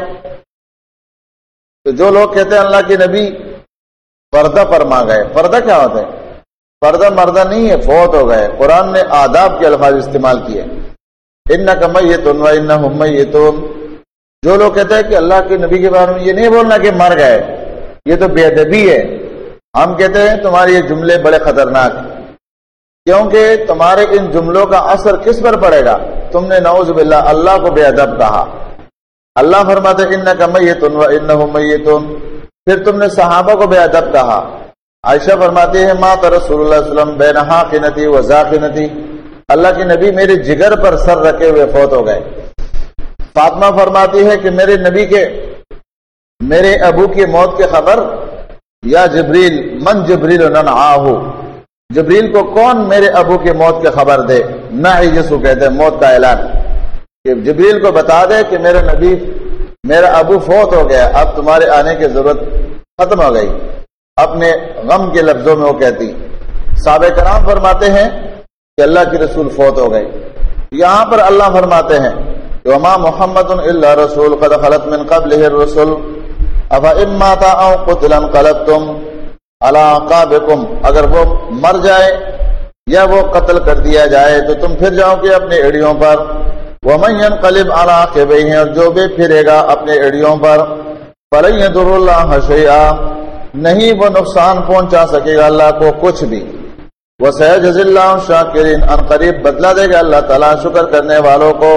تو جو لوگ کہتے ہیں اللہ کے نبی پردہ فرما گئے، پردہ کیا ہوتا ہے؟ پردہ مردہ نہیں ہے، فوت ہو گئے. قرآن نے آداب کے الفاظ استعمال کیے، انک میت و انہم میتون. جو لوگ کہتے ہیں کہ اللہ کے نبی کے بارے میں یہ نہیں بولنا کہ مر گئے، یہ تو بے ادبی ہے. ہم کہتے ہیں تمہارے یہ جملے بڑے خطرناک ہیں، کیونکہ تمہارے ان جملوں کا اثر کس پر پڑے گا؟ تم نے نعوذ باللہ اللہ کو بے ادب کہا. اللہ فرماتے انک میت و انہم میتون، پھر تم نے صحابہ کو بے ادب کہا. عائشہ فرماتی ہے مات رسول اللہ صلی اللہ علیہ وسلم بین حاقنتی و ذاقنتی، اللہ کے نبی میرے جگر پر سر رکھے ہوئے فوت ہو گئے. فاطمہ فرماتی ہے کہ میرے نبی کے میرے ابو کی موت کی خبر، یا جبریل من جبریل ننعاہ، جبریل کو کون میرے ابو کی موت کی خبر دے. نعی جس کو کہتے ہیں موت کا اعلان، کہ جبریل کو بتا دے کہ میرے نبی میرا ابو فوت ہو گیا، اب تمہارے آنے کی ضرورت ختم ہو گئی. اپنے غم کے لفظوں میں وہ کہتی. صحابہ کرام فرماتے ہیں کہ اللہ کے رسول فوت ہو گئے. یہاں پر اللہ فرماتے ہیں وما محمد الا رسول قد خلت من قبلہ الرسل افئن مات او قتل انقلبتم علی اعقابکم، اگر وہ مر جائے یا وہ قتل کر دیا جائے تو تم پھر جاؤ گے اپنے ایڑیوں پر. ومن ينقلب علی عقبیہ، اور جو بھی پھرے گا اپنے ایڑیوں پر، فلن یضر اللہ شیئا، نہیں وہ نقصان پہنچا سکے گا اللہ کو کچھ بھی. وَسَيَجْزِي اللَّهُ الشَّاكِرِينَ، ان قریب بدلہ دے گا اللہ تعالیٰ شکر کرنے والوں کو.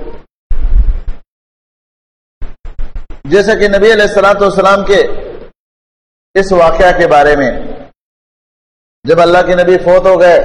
جیسا کہ نبی علیہ الصلوۃ والسلام کے اس واقعہ کے بارے میں، جب اللہ کے نبی فوت ہو گئے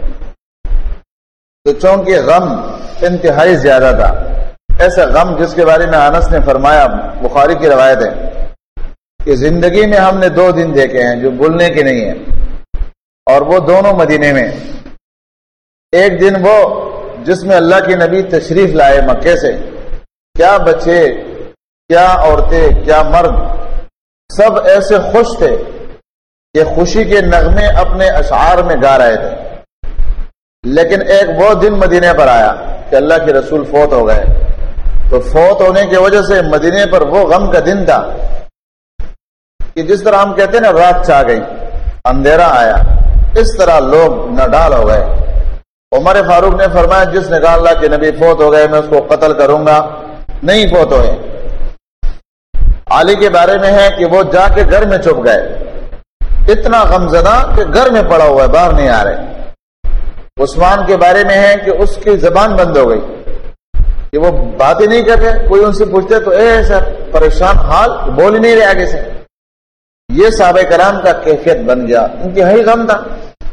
تو چونکہ غم انتہائی زیادہ تھا. ایسا غم جس کے بارے میں انس نے فرمایا، بخاری کی روایت ہے کہ زندگی میں ہم نے 2 دن دیکھے ہیں جو بھولنے کے نہیں ہیں، اور وہ دونوں مدینے میں. ایک دن وہ جس میں اللہ کے نبی تشریف لائے مکے سے، کیا بچے، کیا عورتیں، کیا مرد، سب ایسے خوش تھے کہ خوشی کے نغمے اپنے اشعار میں گا رہے تھے. لیکن ایک وہ دن مدینے پر آیا کہ اللہ کے رسول فوت ہو گئے. تو فوت ہونے کی وجہ سے مدینے پر وہ غم کا دن تھا کہ جس طرح ہم کہتے ہیں نا رات چھا گئی، اندھیرا آیا، اس طرح لوگ نڈال ہو گئے. عمر فاروق نے فرمایا جس نے کہا اللہ کے نبی فوت ہو گئے میں اس کو قتل کروں گا، نہیں فوت ہوئے. علی کے بارے میں ہے کہ وہ جا کے گھر میں چھپ گئے، اتنا غمزدہ کہ گھر میں پڑا ہوا ہے، باہر نہیں آ رہے. عثمان کے بارے میں ہے کہ اس کی زبان بند ہو گئی کہ وہ بات ہی نہیں کر رہے، کوئی ان سے پوچھتے تو ایسا پریشان حال، بول ہی نہیں رہے آگے سے. یہ صحابہ کرام کا کیفیت بن گیا، انتہائی غم تھا.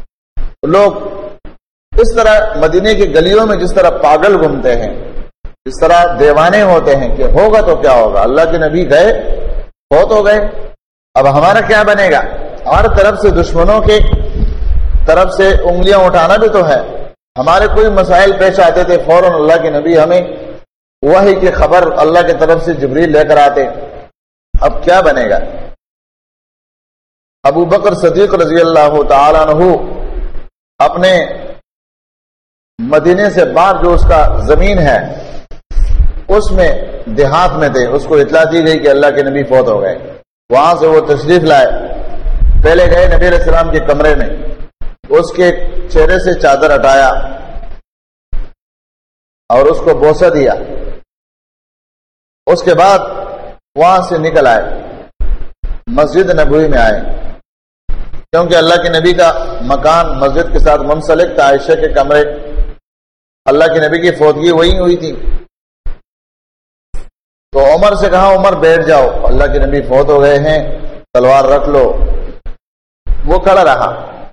لوگ اس طرح مدینے کی گلیوں میں جس طرح پاگل گھومتے ہیں، جس طرح دیوانے ہوتے ہیں کہ ہوگا تو کیا ہوگا، اللہ کے نبی گئے فوت ہو گئے، اب ہمارا کیا بنے گا. ہمارے طرف سے دشمنوں کے طرف سے انگلیاں اٹھانا بھی تو ہے. ہمارے کوئی مسائل پیش آتے تھے فوراً اللہ کے نبی ہمیں وحی کی خبر اللہ کی طرف سے جبریل لے کر آتے. اب کیا بنے گا. ابو بکر صدیق رضی اللہ تعالیٰ عنہ اپنے مدینے سے باہر جو اس کا زمین ہے اس میں دیہات میں تھے، اس کو اطلاع دی گئی کہ اللہ کے نبی فوت ہو گئے. وہاں سے وہ تشریف لائے. پہلے گئے نبی علیہ السلام کے کمرے میں، اس کے چہرے سے چادر ہٹایا اور اس کو بوسہ دیا. اس کے بعد وہاں سے نکل آئے، مسجد نبوی میں آئے، کیونکہ اللہ کے نبی کا مکان مسجد کے ساتھ منسلک تھا. عائشہ کے کمرے، اللہ کے نبی کی فوتگی وہی ہوئی تھی. تو عمر سے کہا عمر بیٹھ جاؤ، اللہ کے نبی فوت ہو گئے ہیں، تلوار رکھ لو. وہ کھڑا رہا.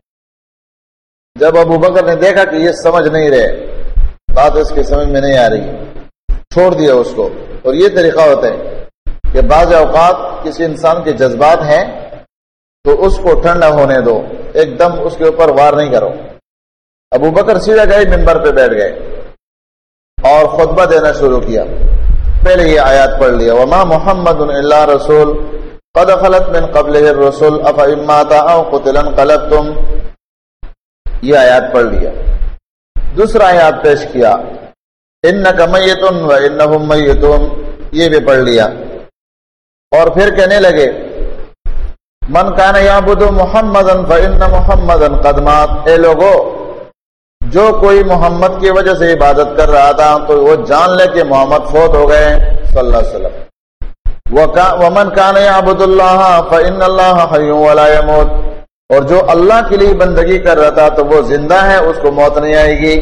جب ابو بکر نے دیکھا کہ یہ سمجھ نہیں رہے، بات اس کی سمجھ میں نہیں آ رہی، چھوڑ دیا اس کو. اور یہ طریقہ ہوتا ہے کہ بعض اوقات کسی انسان کے جذبات ہیں تو اس کو ٹھنڈا ہونے دو، ایک دم اس کے اوپر وار نہیں کرو. ابو بکر سیدھا گئے، منبر پہ بیٹھ گئے اور خطبہ دینا شروع کیا. پہلے یہ آیات پڑھ لیا، وما محمد الا رسول قد خلت من قبلہ الرسل افإن مات او قتل انقلبتم. یہ آیات پڑھ لیا. دوسرا آیات پیش کیا، انک میت وانہم میتون، یہ بھی پڑھ لیا. اور پھر کہنے لگے من کان یعبد محمدا فإن محمدا قد مات. اے لوگو، جو کوئی محمد کی وجہ سے عبادت کر رہا تھا تو وہ جان لے کہ محمد فوت ہو گئے صلی اللہ علیہ وسلم. ومن کان یعبد اللہ فإن اللہ حی ولا یموت. اور جو اللہ کے لیے بندگی کر رہا تھا تو وہ زندہ ہے، اس کو موت نہیں آئے گی.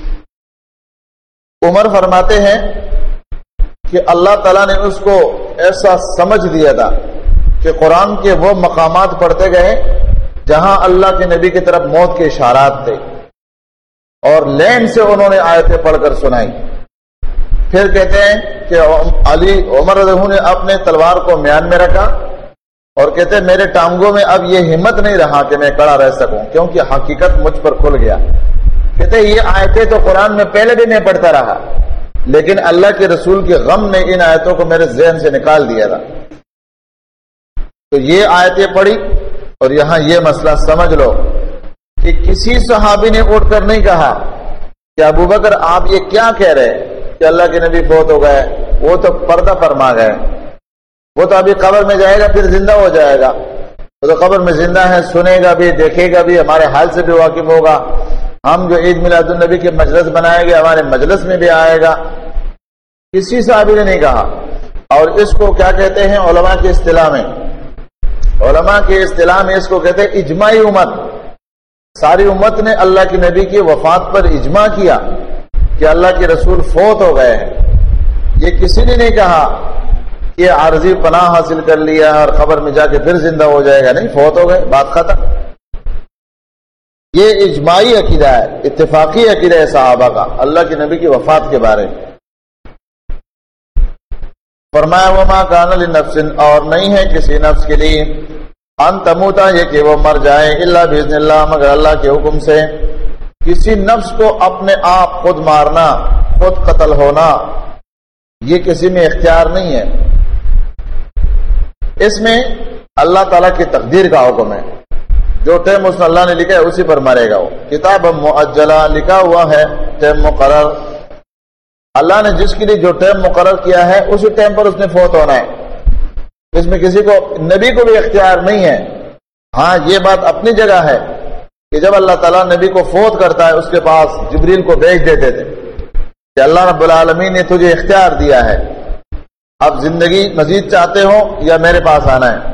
عمر فرماتے ہیں کہ اللہ تعالیٰ نے اس کو ایسا سمجھ دیا تھا کہ قرآن کے وہ مقامات پڑھتے گئے جہاں اللہ کے نبی کی طرف موت کے اشارات تھے، اور لین سے انہوں نے آیتیں پڑھ کر سنائی. پھر کہتے ہیں کہ عمر رضی اللہ عنہ نے اپنے تلوار کو میان میں رکھا اور کہتے ہیں میرے ٹانگوں میں اب یہ ہمت نہیں رہا کہ میں کھڑا رہ سکوں، کیونکہ حقیقت مجھ پر کھل گیا. کہتے ہیں یہ آیتیں تو قرآن میں پہلے بھی میں پڑھتا رہا، لیکن اللہ کے رسول کے غم نے ان آیتوں کو میرے ذہن سے نکال دیا تھا. تو یہ آیتیں پڑھی اور یہاں یہ مسئلہ سمجھ لو کہ کسی صحابی نے اٹھ کر نہیں کہا کہ ابو بکر آپ یہ کیا کہہ رہے کہ اللہ کے نبی فوت ہو گئے، وہ تو پردہ فرما گئے، وہ تو ابھی قبر میں جائے گا پھر زندہ ہو جائے گا، وہ تو قبر میں زندہ ہے، سنے گا بھی، دیکھے گا بھی، ہمارے حال سے بھی واقف ہوگا. ہم جو عید میلاد النبی کے مجلس بنائیں گے ہمارے مجلس میں بھی آئے گا. کسی صحابی نے نہیں کہا. اور اس کو کیا کہتے ہیں علماء کی اصطلاح میں؟ علماء کی اصطلاح میں اس کو کہتے ہیں اجماعی امت. ساری امت نے اللہ کے نبی کی وفات پر اجماع کیا کہ اللہ کے رسول فوت ہو گئے ہیں. یہ کسی نے نہیں کہا کہ عارضی پناہ حاصل کر لیا اور قبر میں جا کے پھر زندہ ہو جائے گا. نہیں، فوت ہو گئے، بات ختم. یہ اجماعی عقیدہ ہے، اتفاقی عقیدہ ہے صحابہ کا اللہ کے نبی کی وفات کے بارے میں. فرمایا وما کان لنفس، اور نہیں ہے کسی نفس کے لیے، ان تموتا، یہ کہ وہ مر جائے، الا باذن اللہ، مگر اللہ کے حکم سے. کسی نفس کو اپنے آپ خود مارنا، خود قتل ہونا، یہ کسی میں اختیار نہیں ہے. اس میں اللہ تعالیٰ کی تقدیر کا حکم ہے. جو ٹائم اس نے اللہ نے لکھا ہے اسی پر مرے گا. وہ کتاب مؤجلہ، لکھا ہوا ہے ٹائم مقرر. اللہ نے جس کے لیے جو ٹائم مقرر کیا ہے اسی ٹائم پر اس نے فوت ہونا ہے. اس میں کسی کو، نبی کو بھی اختیار نہیں ہے. ہاں یہ بات اپنی جگہ ہے کہ جب اللہ تعالیٰ نبی کو فوت کرتا ہے اس کے پاس جبریل کو بھیج دیتے تھے کہ اللہ رب العالمین نے تجھے اختیار دیا ہے، اب زندگی مزید چاہتے ہو یا میرے پاس آنا ہے.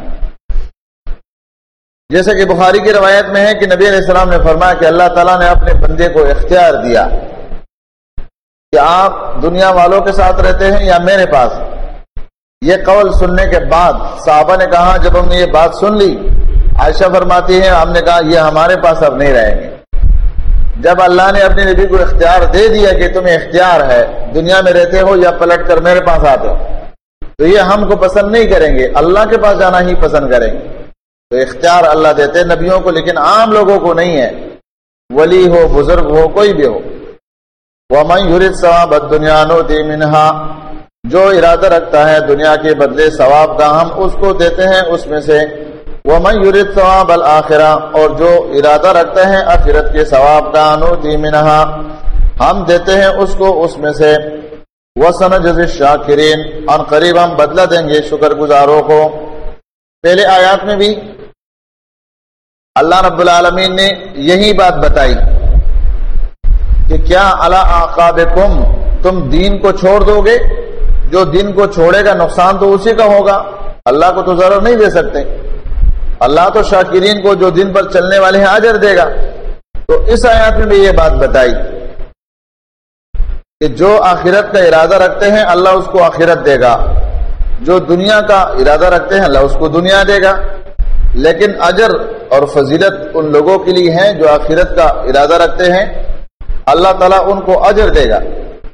جیسے کہ بخاری کی روایت میں ہے کہ نبی علیہ السلام نے فرمایا کہ اللہ تعالیٰ نے اپنے بندے کو اختیار دیا کہ آپ دنیا والوں کے ساتھ رہتے ہیں یا میرے پاس. یہ قول سننے کے بعد صحابہ نے کہا، جب ہم نے یہ بات سن لی، عائشہ فرماتی ہے ہم نے کہا یہ ہمارے پاس اب نہیں رہیں گے. جب اللہ نے اپنے نبی کو اختیار دے دیا کہ تمہیں اختیار ہے، دنیا میں رہتے ہو یا پلٹ کر میرے پاس آتے ہو، تو یہ ہم کو پسند نہیں کریں گے، اللہ کے پاس جانا ہی پسند کریں گے. تو اختیار اللہ دیتے نبیوں کو، لیکن عام لوگوں کو نہیں ہے، ولی ہو، بزرگ ہو، کوئی بھی ہو. وَمَنْ يُرِدْ ثَوَابَ الدُّنْيَا نُؤْتِهِ مِنْهَا، جو ارادہ رکھتا ہے دنیا کے بدلے ثواب کا، ہم اس کو دیتے ہیں اس میں سے. وَمَن يُرِدْ ثَوَابَ الْآخِرَةِ اور جو ارادہ رکھتے ہیں آخرت کے ثواب کا نُؤْتِهِ مِنْهَا ہم دیتے ہیں اس کو اس میں سے وَسَنَجْزِي الشَّاكِرِينَ ان قریب ہم بدلہ دیں گے شکر گزاروں کو۔ پہلے آیات میں بھی اللہ رب العالمین نے یہی بات بتائی کہ کیا علی اعقابکم تم دین کو چھوڑ دو گے، جو دین کو چھوڑے گا نقصان تو اسی کا ہوگا، اللہ کو تو ضرر نہیں دے سکتے، اللہ تو شاکرین کو جو دین پر چلنے والے ہیں اجر دے گا۔ تو اس آیات میں بھی یہ بات بتائی کہ جو آخرت کا ارادہ رکھتے ہیں اللہ اس کو آخرت دے گا، جو دنیا کا ارادہ رکھتے ہیں اللہ اس کو دنیا دے گا، لیکن اجر اور فضیلت ان لوگوں کے لیے ہیں جو آخرت کا ارادہ رکھتے ہیں، اللہ تعالیٰ ان کو اجر دے گا۔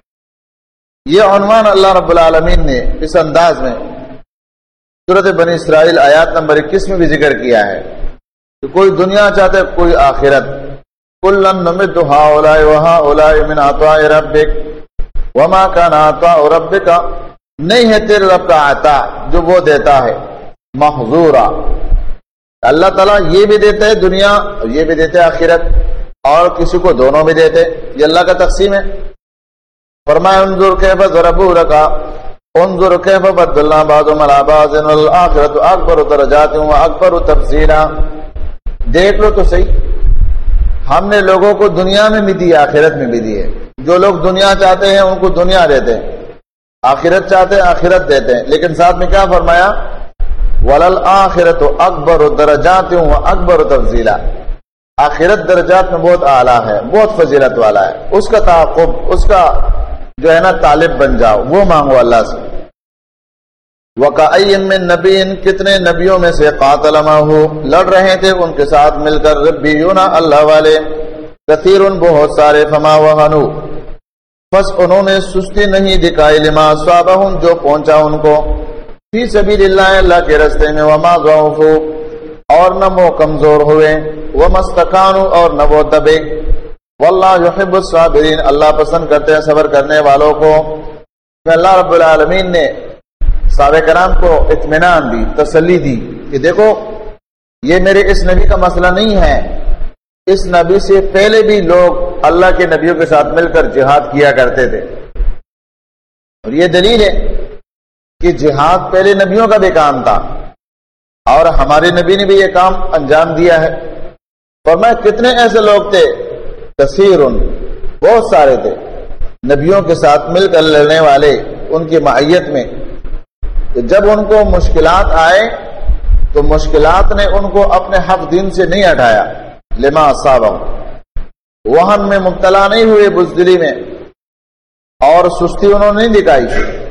یہ عنوان اللہ رب العالمین نے اس انداز میں سورۃ بنی اسرائیل آیات نمبر 21 میں بھی ذکر کیا ہے کہ کوئی دنیا چاہتے کوئی آخرت، کُلًّا نُمِدُّ هَٰؤُلَاءِ وَهَٰؤُلَاءِ مِنْ عَطَاءِ رَبِّكَ وَمَا كَانَ عَطَاءُ رَبِّكَ نہیں ہے تیرے رب کا عطا جو وہ دیتا ہے محظورا، اللہ تعالیٰ یہ بھی دیتا ہے دنیا اور یہ بھی دیتے آخرت، اور کسی کو دونوں بھی دیتے، یہ اللہ کا تقسیم ہے۔ فرمایا انظر کیف ضربوا لک انظر کیف بدلنا بعضهم علی بعض والآخرۃ اکبر درجات واکبر تفضیلا، دیکھ لو تو صحیح، ہم نے لوگوں کو دنیا میں بھی دی آخرت میں بھی دی ہے، جو لوگ دنیا چاہتے ہیں ان کو دنیا دیتے ہیں، آخرت چاہتے ہیں آخرت دیتے ہیں، لیکن ساتھ میں کیا فرمایا وَلَلْآخِرَةُ أَكْبَرُ دَرَجَاتٍ وَأَكْبَرُ تَفْضِيلًا، آخرت درجات میں بہت اعلیٰ ہے، بہت فضیلت والا ہے، اس کا تعاقب، اس کا جو ہے نا طالب بن جاؤ، وہ مانگو اللہ سے۔ وَكَأَيٍّ مِّن نَبِيٍّ کتنے نبیوں میں سے قاتل معه لڑ رہے تھے ان کے ساتھ مل کر ربیون اللہ والے، کثیر بہت سارے، فما وهنوا بس انہوں نے سستی نہیں دکھائی، لما اصابہم جو پہنچا ان کو، فی سبیل اللہ اللہ کے راستے میں، وما ضعفوا اور نہ وہ کمزور ہوئے، وما استکانوا اور نہ وہ دبے، واللہ یحب الصابرین اللہ پسند کرتے ہیں صبر کرنے والوں کو۔ کہ اللہ رب العالمین نے صحابہ کرام کو اطمینان دی، تسلی دی کہ دیکھو یہ میرے اس نبی کا مسئلہ نہیں ہے، اس نبی سے پہلے بھی لوگ اللہ کے نبیوں کے ساتھ مل کر جہاد کیا کرتے تھے، اور یہ دلیل ہے کہ جہاد پہلے نبیوں کا بھی کام تھا اور ہمارے نبی نے بھی یہ کام انجام دیا ہے۔ فرمایا کتنے ایسے لوگ تھے، کثیر بہت سارے تھے، نبیوں کے ساتھ مل کر لڑنے والے ان کی معیت میں، تو جب ان کو مشکلات آئے تو مشکلات نے ان کو اپنے حق دین سے نہیں ہٹایا، لما اصابہم وہن میں مبتلا نہیں ہوئے، بزدلی میں، اور سستی انہوں نے نہیں دکھائی،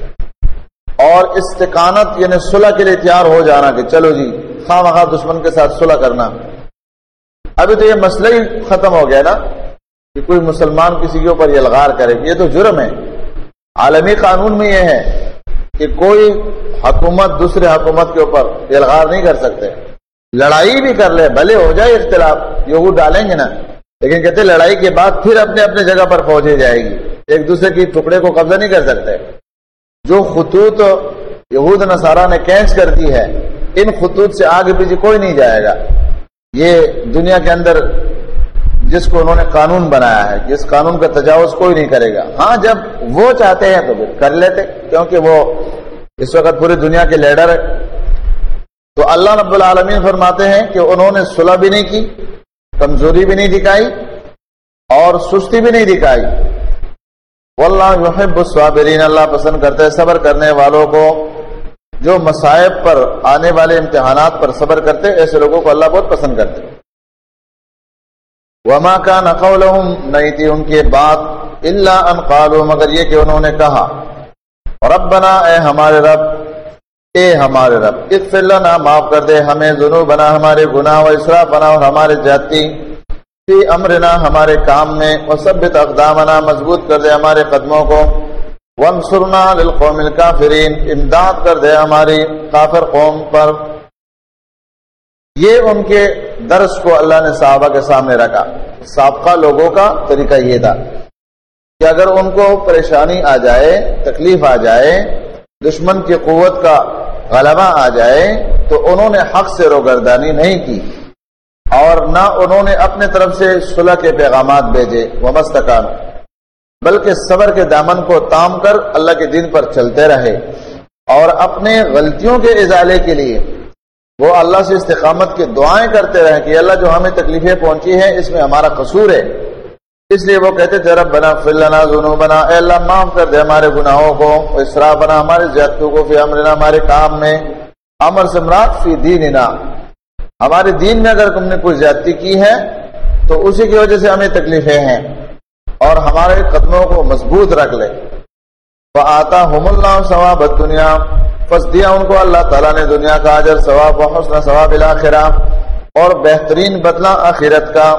اور استقامت یعنی صلح کے لیے تیار ہو جانا کہ چلو جی خواہ مخواہ دشمن کے ساتھ صلح کرنا۔ ابھی تو یہ مسئلہ ہی ختم ہو گیا نا کہ کوئی مسلمان کسی کے اوپر یلغار کرے، یہ تو جرم ہے۔ عالمی قانون میں یہ ہے کہ کوئی حکومت دوسرے حکومت کے اوپر یلغار نہیں کر سکتے، لڑائی بھی کر لے بھلے ہو جائے اختلاف، یہود ڈالیں گے نا، لیکن کہتے لڑائی کے بعد پھر اپنے اپنے جگہ پر پہنچے جائے گی، ایک دوسرے کی ٹکڑے کو قبضہ نہیں کر سکتے۔ جو خطوط یہود نصارہ نے کینچ کر دی ہے، ان خطوط سے آگے پیچھے کوئی نہیں جائے گا۔ یہ دنیا کے اندر جس کو انہوں نے قانون بنایا ہے کہ اس قانون کا تجاوز کوئی نہیں کرے گا، ہاں جب وہ چاہتے ہیں تو پھر کر لیتے، کیونکہ وہ اس وقت پوری دنیا کے لیڈر ہے۔ تو اللہ رب العالمین فرماتے ہیں کہ انہوں نے صلح بھی نہیں کی، کمزوری بھی نہیں دکھائی اور سستی بھی نہیں دکھائی۔ واللہ یحب الصابرین اللہ پسند کرتے ہیں صبر کرنے والوں کو، جو مصائب پر آنے والے امتحانات پر صبر کرتے ایسے لوگوں کو اللہ بہت پسند کرتے۔ وما کان قولہم نہیں تھی ان کی بات الا ان قالوا مگر یہ کہ انہوں نے کہا ربنا اے ہمارے رب، اے ہمارے رب اغفر لنا معاف کر دے ہمیں ذنوبنا ہمارے گناہ و اسرافنا اور ہمارے زیادتی فی امرنا ہمارے کام میں، وثبت اقدامنا مضبوط کر دے ہمارے قدموں کو، وانصرنا للقوم الکافرین امداد کر دے ہماری کافر قوم پر۔ یہ ان کے درس کو اللہ نے صحابہ کے سامنے رکھا۔ سابقہ لوگوں کا طریقہ یہ تھا کہ اگر ان کو پریشانی آ جائے، تکلیف آ جائے، دشمن کی قوت کا غلبہ آ جائے تو انہوں نے حق سے روگردانی نہیں کی اور نہ انہوں نے اپنے طرف سے صلح کے پیغامات بھیجے، ومستقاموا، بلکہ صبر کے دامن کو تام کر اللہ کے دین پر چلتے رہے اور اپنے غلطیوں کے ازالے کے لیے وہ اللہ سے استقامت کی دعائیں کرتے رہے کہ اللہ جو ہمیں تکلیفیں پہنچی ہیں اس میں ہمارا قصور ہے، اس لیے وہ کہتے تھے ربنا اغفر لنا ذنوبنا، اے اللہ معاف کر دے ہمارے گناہوں کو، اسرافنا ہمارے زیادتیوں کو، فی امرنا ہمارے کام میں، امر سے مراد فی دیننا، ہمارے دین میں اگر تم نے کوئی زیادتی کی ہے تو اسی کی وجہ سے ہمیں تکلیفیں ہیں، اور ہمارے قدموں کو مضبوط رکھ لے۔ فآتاہم اللہ ثواب الدنیا، پس دیا ان کو اللہ تعالیٰ نے دنیا کا اجر، ثواب و حسن ثواب الاخرہ، اور بہترین بدلہ آخرت کا۔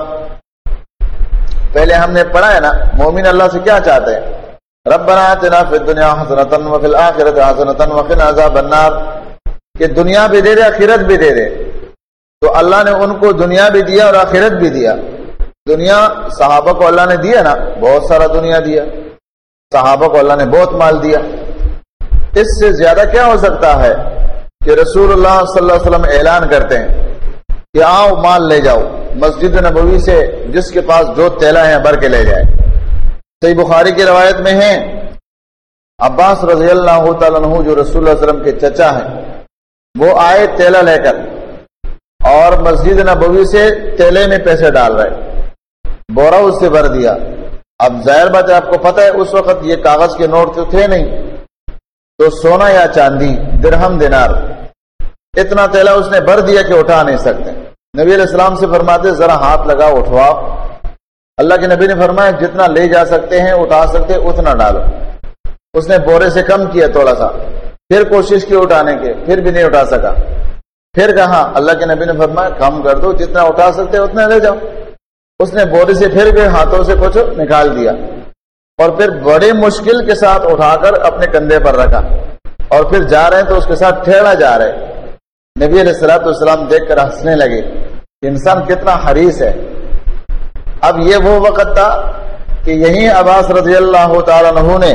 پہلے ہم نے پڑھا ہے نا مومن اللہ سے کیا چاہتے ہیں، ربنا آتنا فی الدنیا حسنۃ وفی الآخرۃ حسنۃ وقنا عذاب النار، کہ دنیا بھی دے دے آخرت بھی دے دے۔ تو اللہ نے ان کو دنیا بھی دیا اور آخرت بھی دیا۔ دنیا صحابہ کو اللہ نے دیا نا، بہت سارا دنیا دیا، صحابہ کو اللہ نے بہت مال دیا۔ اس سے زیادہ کیا ہو سکتا ہے کہ رسول اللہ صلی اللہ علیہ وسلم اعلان کرتے ہیں کہ آؤ مال لے جاؤ، مسجد نبوی سے جس کے پاس جو تیلا ہے بھر کے لے جائے۔ صحیح بخاری کی روایت میں ہے عباس رضی اللہ تعالیٰ عنہ جو رسول اللہ علیہ وسلم کے چچا ہیں، وہ آئے تیلا لے کر اور مسجد نبوی سے تیلے میں پیسے ڈال رہے، بورا اس سے بھر دیا۔ اب ظاہر بات ہے آپ کو پتہ ہے اس وقت یہ کاغذ کے نوٹ تو تھے نہیں، تو سونا یا چاندی، درہم دینار، اتنا تیلا اس نے بھر دیا کہ اٹھا نہیں سکتے۔ نبی علیہ السلام سے فرماتے ذرا ہاتھ لگا اٹھواؤ، اللہ کے نبی نے فرمایا جتنا لے جا سکتے ہیں اٹھا سکتے اتنا ڈالو۔ اس نے بورے سے کم کیا تھوڑا سا، پھر کوشش کی اٹھانے کے، پھر بھی نہیں اٹھا سکا، پھر کہا اللہ کے نبی نے فرمایا کم کر دو، جتنا اٹھا سکتے اتنا لے جاؤ۔ اس نے بورے سے پھر بھی ہاتھوں سے کچھ نکال دیا اور پھر بڑی مشکل کے ساتھ اٹھا کر اپنے کندھے پر رکھا، اور پھر جا رہے ہیں تو اس کے ساتھ ٹھہرا جا رہے۔ نبی علیہ الصلوۃ والسلام دیکھ کر ہنسنے لگے کہ انسان کتنا حریص ہے۔ اب یہ وہ وقت تھا کہ یہیں عباس رضی اللہ تعالیٰ عنہ نے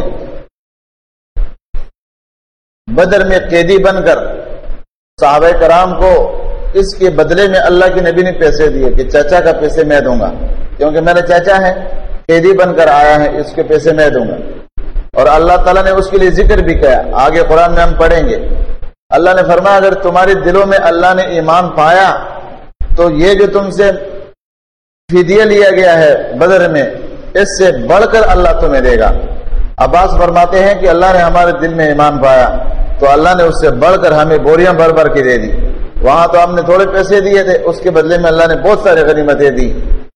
بدر میں قیدی بن کر صحابہ کرام کو اس کے بدلے میں اللہ کے نبی نے پیسے دیے کہ چچا کا پیسے میں دوں گا، کیونکہ میرا چچا ہے قیدی بن کر آیا ہے، اس کے پیسے میں دوں گا۔ اور اللہ تعالیٰ نے اس کے لیے ذکر بھی کیا، آگے قرآن میں ہم پڑھیں گے۔ اللہ نے فرمایا اگر تمہارے دلوں میں اللہ نے ایمان پایا تو یہ جو تم سے فدیہ لیا گیا ہے بدر میں، اس سے بڑھ کر اللہ تمہیں دے گا۔ عباس فرماتے ہیں کہ اللہ نے ہمارے دل میں ایمان پایا تو اللہ نے اس سے بڑھ کر ہمیں بوریاں بھر بھر کے دے دی۔ وہاں تو ہم نے تھوڑے پیسے دیے تھے، اس کے بدلے میں اللہ نے بہت سارے غنیمتیں دی۔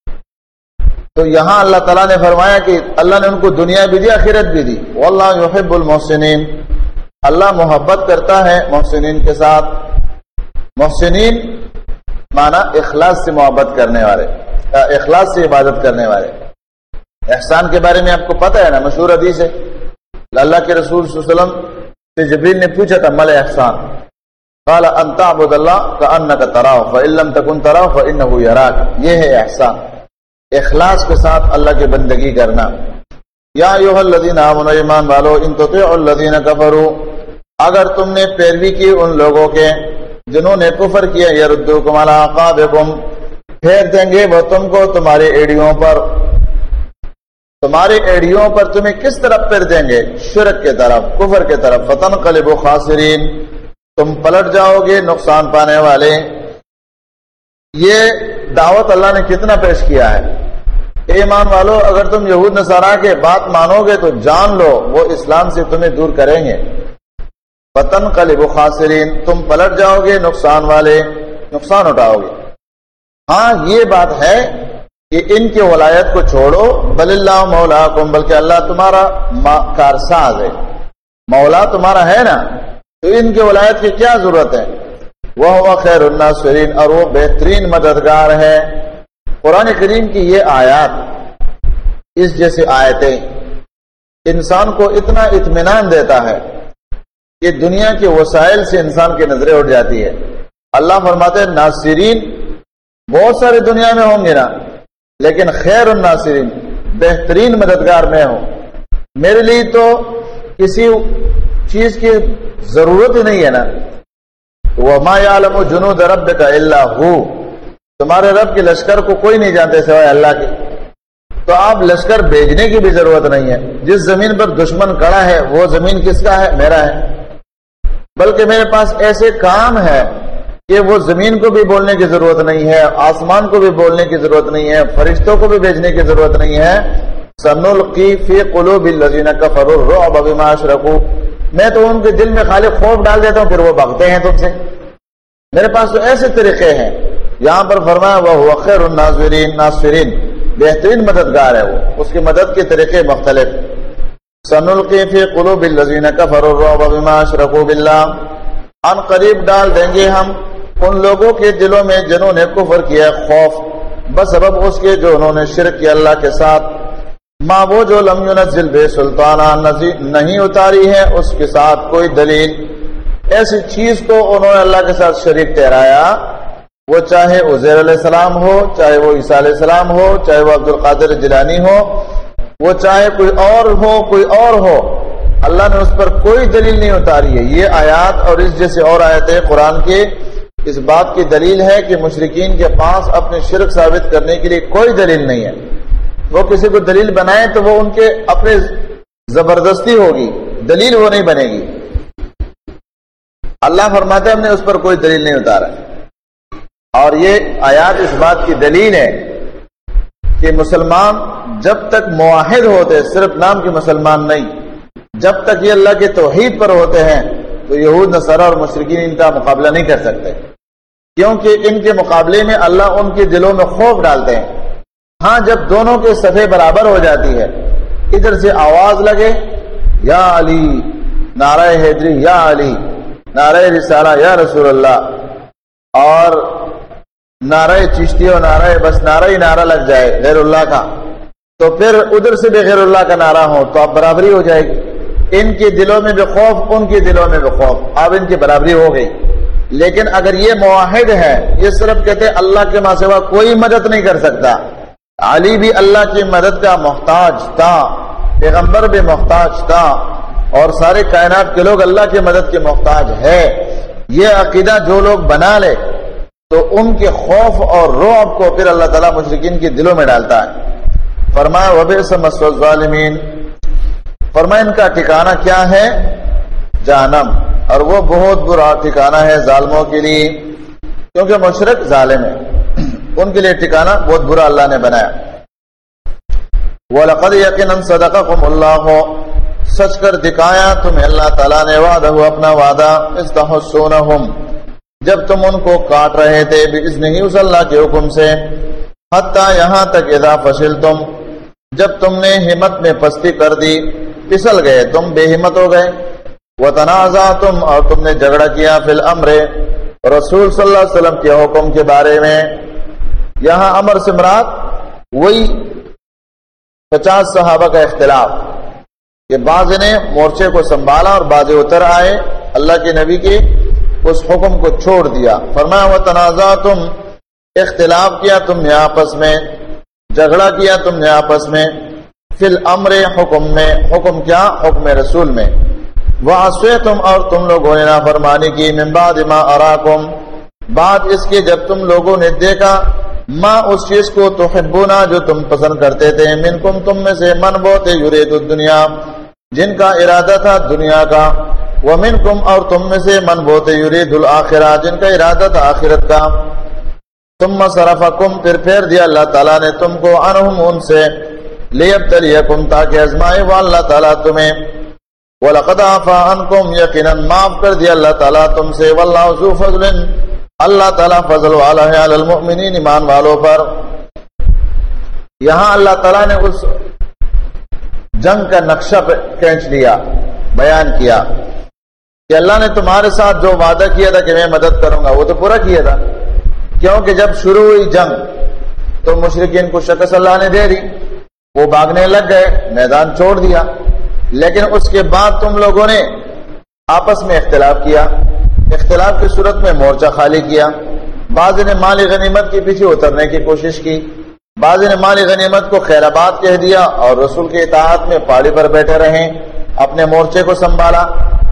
تو یہاں اللہ تعالیٰ نے فرمایا کہ اللہ نے ان کو دنیا بھی دی آخرت بھی دی۔ واللہ یحب المحسنین، اللہ محبت کرتا ہے محسنین کے ساتھ۔ محسنین معنی اخلاص سے محبت کرنے والے، اخلاص سے عبادت کرنے والے۔ احسان کے بارے میں آپ کو پتہ ہے نا، مشہور حدیث ہے، اللہ کے رسول صلی اللہ علیہ وسلم سے جبریل نے پوچھا تھا مل احسان، قال ان تعبد اللہ کأنک تراہ فإن لم تکن تراہ فإنہ یراک، یہ ہے احسان، اخلاص کے ساتھ اللہ کی بندگی کرنا۔ یا ایھا الذین آمنوا، ایمان والو، ان تطیعوا الذین کفروا، اگر تم نے پیروی کی ان لوگوں کے جنہوں نے کفر کیا، یردوکم علی اعقابکم، پھیر دیں گے وہ تم کو تمہاری ایڑیوں پر، تمہاری ایڑیوں پر تمہیں کس طرف پھیر دیں گے؟ شرک کے طرف، کفر کے طرف، فتنقلبوا خاسرین، تم پلٹ جاؤ گے نقصان پانے والے۔ یہ دعوت اللہ نے کتنا پیش کیا ہے، ایمان والو اگر تم یہود نصارا کے بات مانو گے تو جان لو وہ اسلام سے تمہیں دور کریں گے۔ فتنقلبوا خاسرین، تم پلٹ جاؤ گے نقصان والے، نقصان اٹھاؤ گے۔ ہاں یہ بات ہے کہ ان کے ولایت کو چھوڑو، بل اللہ مولاکم، بلکہ اللہ تمہارا کارساز ہے، مولا تمہارا ہے نا، تو ان کے ولایت کی کیا ضرورت ہے؟ وہ خیر الناصرین، اور وہ بہترین مددگار ہے۔ قرآن کریم کی یہ آیات، اس جیسے آیتیں انسان کو اتنا اطمینان دیتا ہے کہ دنیا کے وسائل سے انسان کی نظریں اٹھ جاتی ہے۔ اللہ فرماتے ہیں ناصرین بہت سارے دنیا میں ہوں گے نا، لیکن خیر الناصرین، بہترین مددگار میں ہوں۔ میرے لیے تو کسی چیز کی ضرورت ہی نہیں ہے نا، وَمَا يَعْلَمُ جُنُودَ رَبِّكَ إِلَّا هُوَ، تمہارے رب کے لشکر کو کوئی نہیں جانتے سوائے اللہ کے، تو آپ لشکر بھیجنے کی بھی ضرورت نہیں ہے۔ جس زمین پر دشمن کڑا ہے وہ زمین کس کا ہے؟ میرا ہے، بلکہ میرے پاس ایسے کام ہے کہ وہ زمین کو بھی بولنے کی ضرورت نہیں ہے، آسمان کو بھی بولنے کی ضرورت نہیں ہے، فرشتوں کو بھی بھیجنے کی ضرورت نہیں ہے۔ سَنُلْقِي فِي قُلُوبِ الَّذِينَ كَفَرُوا الرُّعْبَ بِمَا أَشْرَكُوا، میں تو ان کے دل میں خالی خوف ڈال دیتا ہوں، پھر وہ بھاگتے ہیں تم سے۔ میرے پاس تو ایسے طریقے ہیں۔ یہاں پر فرمایا وَهُوَ خَيْرُ النَّاصِرِينَ، بہترین مددگار ہے وہ، اس کی مدد کے طریقے مختلف۔ سَنُلْقِي فِي قُلُوبِ الَّذِينَ كَفَرُوا الرُّعْبَ بِمَا أَشْرَكُوا بِاللَّهِ، ان قریب ڈال دیں گے ہم ان لوگوں کے دلوں میں جنہوں نے کفر کیا خوف، بسبب اس کے جو انہوں نے شرک کیا اللہ کے ساتھ۔ ما وہ جو لم ينزل بے سلطانہ، نہیں اتاری ہے اس کے ساتھ کوئی دلیل، ایسی چیز کو انہوں نے اللہ کے ساتھ شریک ٹھہرایا، وہ چاہے عزیر علیہ السلام ہو، چاہے وہ عیسیٰ علیہ السلام ہو، چاہے وہ عبد القادر جیلانی ہو، وہ چاہے کوئی اور ہو، اللہ نے اس پر کوئی دلیل نہیں اتاری ہے۔ یہ آیات اور اس جیسے اور آیتیں قرآن کے اس بات کی دلیل ہے کہ مشرکین کے پاس اپنے شرک ثابت کرنے کے لیے کوئی دلیل نہیں ہے۔ وہ کسی کو دلیل بنائے تو وہ ان کے اپنے زبردستی ہوگی، دلیل وہ نہیں بنے گی۔ اللہ فرماتے ہیں ہم نے اس پر کوئی دلیل نہیں اتارا، اور یہ آیات اس بات کی دلیل ہے کہ مسلمان جب تک موحد ہوتے، صرف نام کے مسلمان نہیں، جب تک یہ اللہ کے توحید پر ہوتے ہیں تو یہود نصارہ اور مشرکین ان کا مقابلہ نہیں کر سکتے، کیونکہ ان کے مقابلے میں اللہ ان کے دلوں میں خوف ڈالتے ہیں۔ ہاں جب دونوں کے صفیں برابر ہو جاتی ہے، ادھر سے آواز لگے یا علی، نعرہ حیدری یا علی، نعرہ رسالہ یا رسول اللہ، اور نعرہ چشتی اور نعرہ ہی نعرہ لگ جائے غیر اللہ کا، تو پھر ادھر سے بھی غیر اللہ کا نعرہ ہو تو اب برابری ہو جائے گی۔ ان کے دلوں میں بھی خوف، ان کے دلوں میں بھی خوف، اب ان کی برابری ہو گئی۔ لیکن اگر یہ موحد ہے، یہ صرف کہتے اللہ کے ماں سوا کوئی مدد نہیں کر سکتا، علی بھی اللہ کی مدد کا محتاج تھا، پیغمبر بھی محتاج تھا، اور سارے کائنات کے لوگ اللہ کی مدد کے محتاج ہے، یہ عقیدہ جو لوگ بنا لے تو ان کے خوف اور رعب کو پھر اللہ تعالیٰ مشرکین کے دلوں میں ڈالتا ہے۔ فرمایا وَبِئْسَ مَثْوَى الظَّالِمِينَ، فرمایا ان کا ٹھکانہ کیا ہے؟ جہنم، اور وہ بہت برا ٹھکانہ ہے ظالموں کے لیے، کیونکہ مشرک ظالم ہے، ان کے لیے ٹھکانہ بہت برا اللہ نے بنایا۔ وَلَقَدْ يَقِينًا صَدَقَكُمُ اللَّهُ، سچ کر دکھایا تمہیں اللہ تعالیٰ نے وعدہ اپنا وعدہ، اذ تحسونہم، جب تم ان کو کاٹ رہے تھے بِإِذْنِهِ، اس اللہ کے حکم سے، حتیٰ یہاں تک اذا فشلتم، جب تم نے ہمت میں پستی کر دی، پھسل گئے، تم بے ہمت ہو گئے، وتنازعتم، اور تم نے جھگڑا کیا فی الامر، رسول صلی اللہ علیہ وسلم کے حکم کے بارے میں۔ یہاں امر سے مراد وہی 50 صحابہ کا اختلاف کہ بعض نے مورچے کو سنبھالا اور بعض اتر آئے، اللہ کے نبی کے اس حکم کو چھوڑ دیا۔ فرمایا وتنازعتم، اختلاف کیا تم نے آپس میں، جھگڑا کیا تم نے آپس میں، فی الامر، حکم میں، حکم کیا؟ حکم رسول میں، وعصیتم، اور تم لوگوں نے نافرمانی کی، من بعد ما اراکم، بعد اس کے جب تم لوگوں نے دیکھا، ما اس چیز کو تحبونا جو تم پسند کرتے تھے، منکم تم میں سے، من وہ تھے یرید الدنیا جن کا ارادہ تھا دنیا کا، ومنکم اور تم میں سے، من وہ تھے یرید الاخرہ جن کا ارادہ تھا آخرت کا، ثم صرفکم، پھر پھیر دیا اللہ تعالیٰ نے تم کو، عنہم ان سے، لیبتلیکم تاکہ ازمائے وہ اللہ تعالیٰ تمہیں، وَلَقَدْ عَفَا عَنْكُمْ، یقیناً معاف کر دیا اللہ تعالیٰ تم سے، وَاللَّهُ ذُو فَضْلٍ، اللہ تعالیٰ فضل والا ہے، علی المؤمنین، ایمان والوں پر۔ یہاں اللہ تعالیٰ نے اس جنگ کا نقشہ کھینچ لیا، بیان کیا کہ اللہ نے تمہارے ساتھ جو وعدہ کیا تھا کہ میں مدد کروں گا وہ تو پورا کیا تھا، کیونکہ جب شروع ہوئی جنگ تو مشرکین کو شکست اللہ نے دے دی، وہ بھاگنے لگ گئے، میدان چھوڑ دیا، لیکن اس کے بعد تم لوگوں نے آپس میں اختلاف کیا، اختلاف کی صورت میں مورچہ خالی کیا، بعض نے مال غنیمت کے پیچھے اترنے کی کوشش کی، بعض نے مال غنیمت کو خیر آباد کہہ دیا اور رسول کے اطاعت میں پہاڑی پر بیٹھے رہے، اپنے مورچے کو سنبھالا۔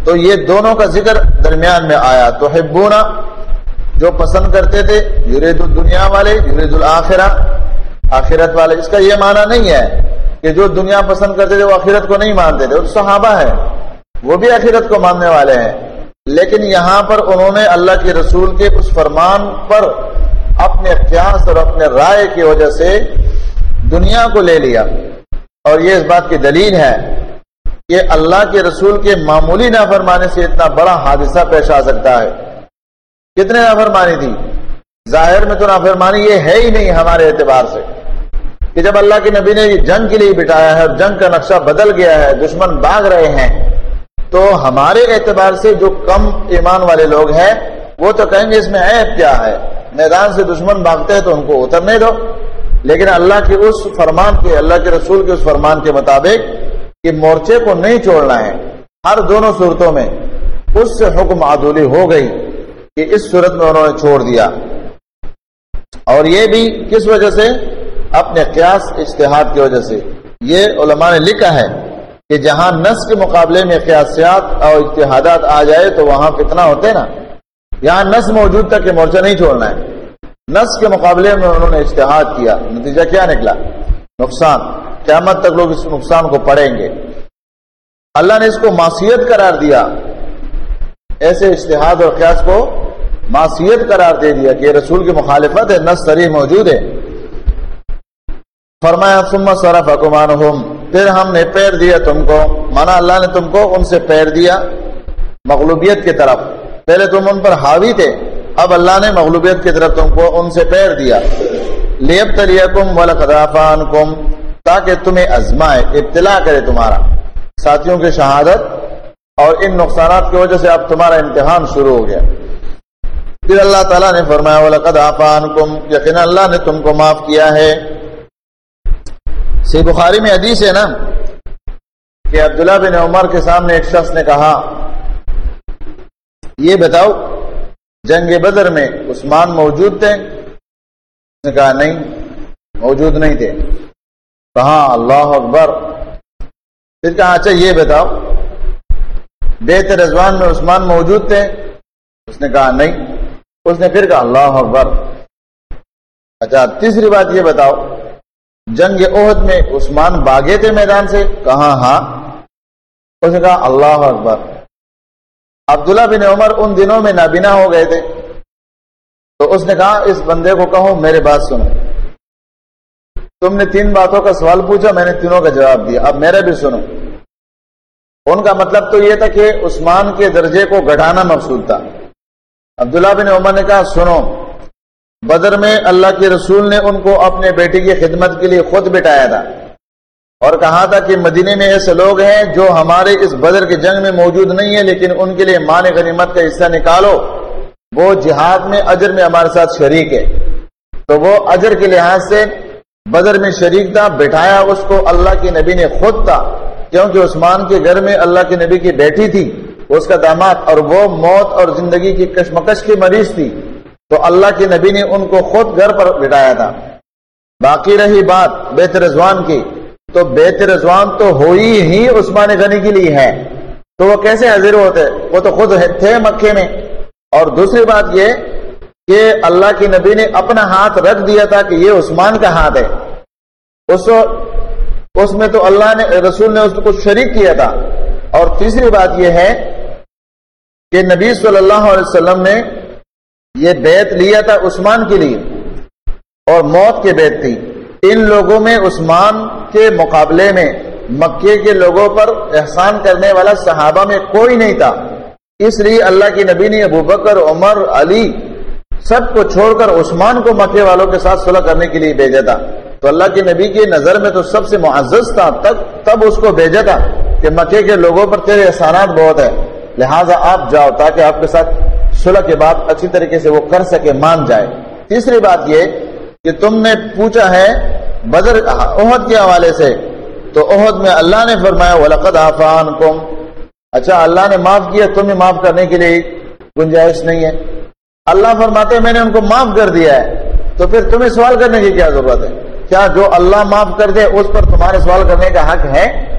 تو یہ دونوں کا ذکر درمیان میں آیا. تحبون جو پسند کرتے تھے، یرید الدنیا والے، یرید الآخرہ آخرت والے. اس کا یہ معنی نہیں ہے کہ جو دنیا پسند کرتے تھے وہ آخرت کو نہیں مانتے تھے، وہ صحابہ ہیں، وہ بھی آخرت کو ماننے والے ہیں. لیکن یہاں پر انہوں نے اللہ کے رسول کے اس فرمان پر اپنے قیاس اور اپنے رائے کی وجہ سے دنیا کو لے لیا. اور یہ اس بات کی دلیل ہے کہ اللہ کے رسول کے معمولی نافرمانی سے اتنا بڑا حادثہ پیش آ سکتا ہے. کتنے نافرمانی تھی؟ ظاہر میں تو نافرمانی یہ ہے ہی نہیں ہمارے اعتبار سے، کہ جب اللہ کے نبی نے یہ جنگ کے لیے بٹھایا ہے اور جنگ کا نقشہ بدل گیا ہے، دشمن بھاگ رہے ہیں، تو ہمارے اعتبار سے جو کم ایمان والے لوگ ہیں وہ تو کہیں گے اس میں عیب کیا ہے، میدان سے دشمن بھاگتے ہیں تو ان کو اترنے دو. لیکن اللہ کے اس فرمان کے، اللہ کے رسول کے اس فرمان کے مطابق کہ مورچے کو نہیں چھوڑنا ہے ہر دونوں صورتوں میں، اس سے حکم عدولی ہو گئی کہ اس صورت میں انہوں نے چھوڑ دیا. اور یہ بھی کس وجہ سے؟ اپنے قیاس اجتہاد کی وجہ سے. یہ علماء نے لکھا ہے کہ جہاں نص کے مقابلے میں قیاسیات اور اجتہادات آ جائے تو وہاں فتنہ ہوتے نا. یہاں نص موجود تھا کہ مورچہ نہیں چھوڑنا ہے، نص کے مقابلے میں انہوں نے اجتہاد کیا، نتیجہ کیا نکلا؟ نقصان. قیامت تک لوگ اس نقصان کو پڑھیں گے. اللہ نے اس کو معصیت قرار دیا، ایسے اجتہاد اور قیاس کو معصیت قرار دے دیا کہ رسول کی مخالفت ہے، نص صریح موجود ہے. فرمایا ثم صرفکم عنہم، پھر ہم نے پیر دیا تم کو، مانا اللہ نے تم کو ان سے پیر دیا مغلوبیت کی طرف. پہلے تم ان پر حاوی تھے، اب اللہ نے مغلوبیت کی طرف تم کو ان سے پیر دیا. لیبتلیکم ولقد عفا عنکم، تاکہ تمہیں آزمائے، ابتلا کرے تمہارا، ساتھیوں کی شہادت اور ان نقصانات کی وجہ سے اب تمہارا امتحان شروع ہو گیا. پھر اللہ تعالیٰ نے فرمایا وَلَقَدْ عَفَا عَنْكُمْ، یقینا اللہ نے تم کو معاف کیا ہے. صحیح بخاری میں حدیث ہے نا کہ عبداللہ بن عمر کے سامنے ایک شخص نے کہا یہ بتاؤ جنگ بدر میں عثمان موجود تھے؟ اس نے کہا نہیں، موجود نہیں تھے. کہا اللہ اکبر. پھر کہا اچھا یہ بتاؤ بیعت رضوان میں عثمان موجود تھے؟ اس نے کہا نہیں. اس نے پھر کہا اللہ اکبر. اچھا تیسری بات یہ بتاؤ جنگ احد میں عثمان بھاگے تھے میدان سے؟ کہا ہاں. اس نے کہا اللہ اکبر. عبداللہ بن عمر ان دنوں میں نابینا ہو گئے تھے، تو اس نے کہا اس بندے کو کہو میرے بات سنو، تم نے 3 باتوں کا سوال پوچھا، میں نے تینوں کا جواب دیا، اب میرے بھی سنو. ان کا مطلب تو یہ تھا کہ عثمان کے درجے کو گھٹانا مقصود تھا. عبداللہ بن عمر نے کہا سنو، بدر میں اللہ کے رسول نے ان کو اپنے بیٹے کی خدمت کے لیے خود بٹھایا تھا اور کہا تھا کہ مدینے میں ایسے لوگ ہیں جو ہمارے اس بدر کے جنگ میں موجود نہیں ہیں، لیکن ان کے لیے مال غنیمت کا حصہ نکالو، وہ جہاد میں اجر میں ہمارے ساتھ شریک ہے. تو وہ اجر کے لحاظ سے بدر میں شریک تھا، بٹھایا اس کو اللہ کے نبی نے خود تھا، کیونکہ عثمان کے گھر میں اللہ کے نبی کی بیٹی تھی، اس کا داماد، اور وہ موت اور زندگی کی کشمکش کی مریض تھی، تو اللہ کے نبی نے ان کو خود گھر پر بٹھایا تھا. باقی رہی بات بیعت رضوان کی، تو بیعت رضوان تو ہوئی ہی عثمان غنی کے لیے ہے، تو وہ کیسے حاضر ہوتے؟ وہ تو خود تھے مکے میں. اور دوسری بات یہ کہ اللہ کے نبی نے اپنا ہاتھ رکھ دیا تھا کہ یہ عثمان کا ہاتھ ہے، اس میں تو اللہ نے رسول نے اس کو شریک کیا تھا. اور تیسری بات یہ ہے کہ نبی صلی اللہ علیہ وسلم نے یہ بیعت لیا تھا عثمان کے لیے، اور موت کی بیعت تھی. ان لوگوں میں عثمان کے مقابلے میں مکے کے لوگوں پر احسان کرنے والا صحابہ میں کوئی نہیں تھا، اس لیے اللہ کے نبی نے ابو بکر، عمر، علی سب کو چھوڑ کر عثمان کو مکے والوں کے ساتھ صلح کرنے کے لیے بھیجا تھا. تو اللہ کے نبی کی نظر میں تو سب سے معزز تھا، تب اس کو بھیجا تھا کہ مکے کے لوگوں پر تیرے احسانات بہت ہے، لہٰذا آپ جاؤ تاکہ آپ کے ساتھ صلح کے بعد اچھی طریقے سے وہ کر سکے، مان جائے. تیسری بات یہ کہ تم نے پوچھا ہے بدر احد کے حوالے سے، تو احد میں اللہ نے فرمایا وَلَقَدْ عَفَا عَنْكُمْ. اچھا اللہ نے معاف کیا، تمہیں معاف کرنے کے لیے گنجائش نہیں ہے. اللہ فرماتے ہیں میں نے ان کو معاف کر دیا ہے، تو پھر تمہیں سوال کرنے کی کیا ضرورت ہے؟ کیا جو اللہ معاف کر دے اس پر تمہارے سوال کرنے کا حق ہے؟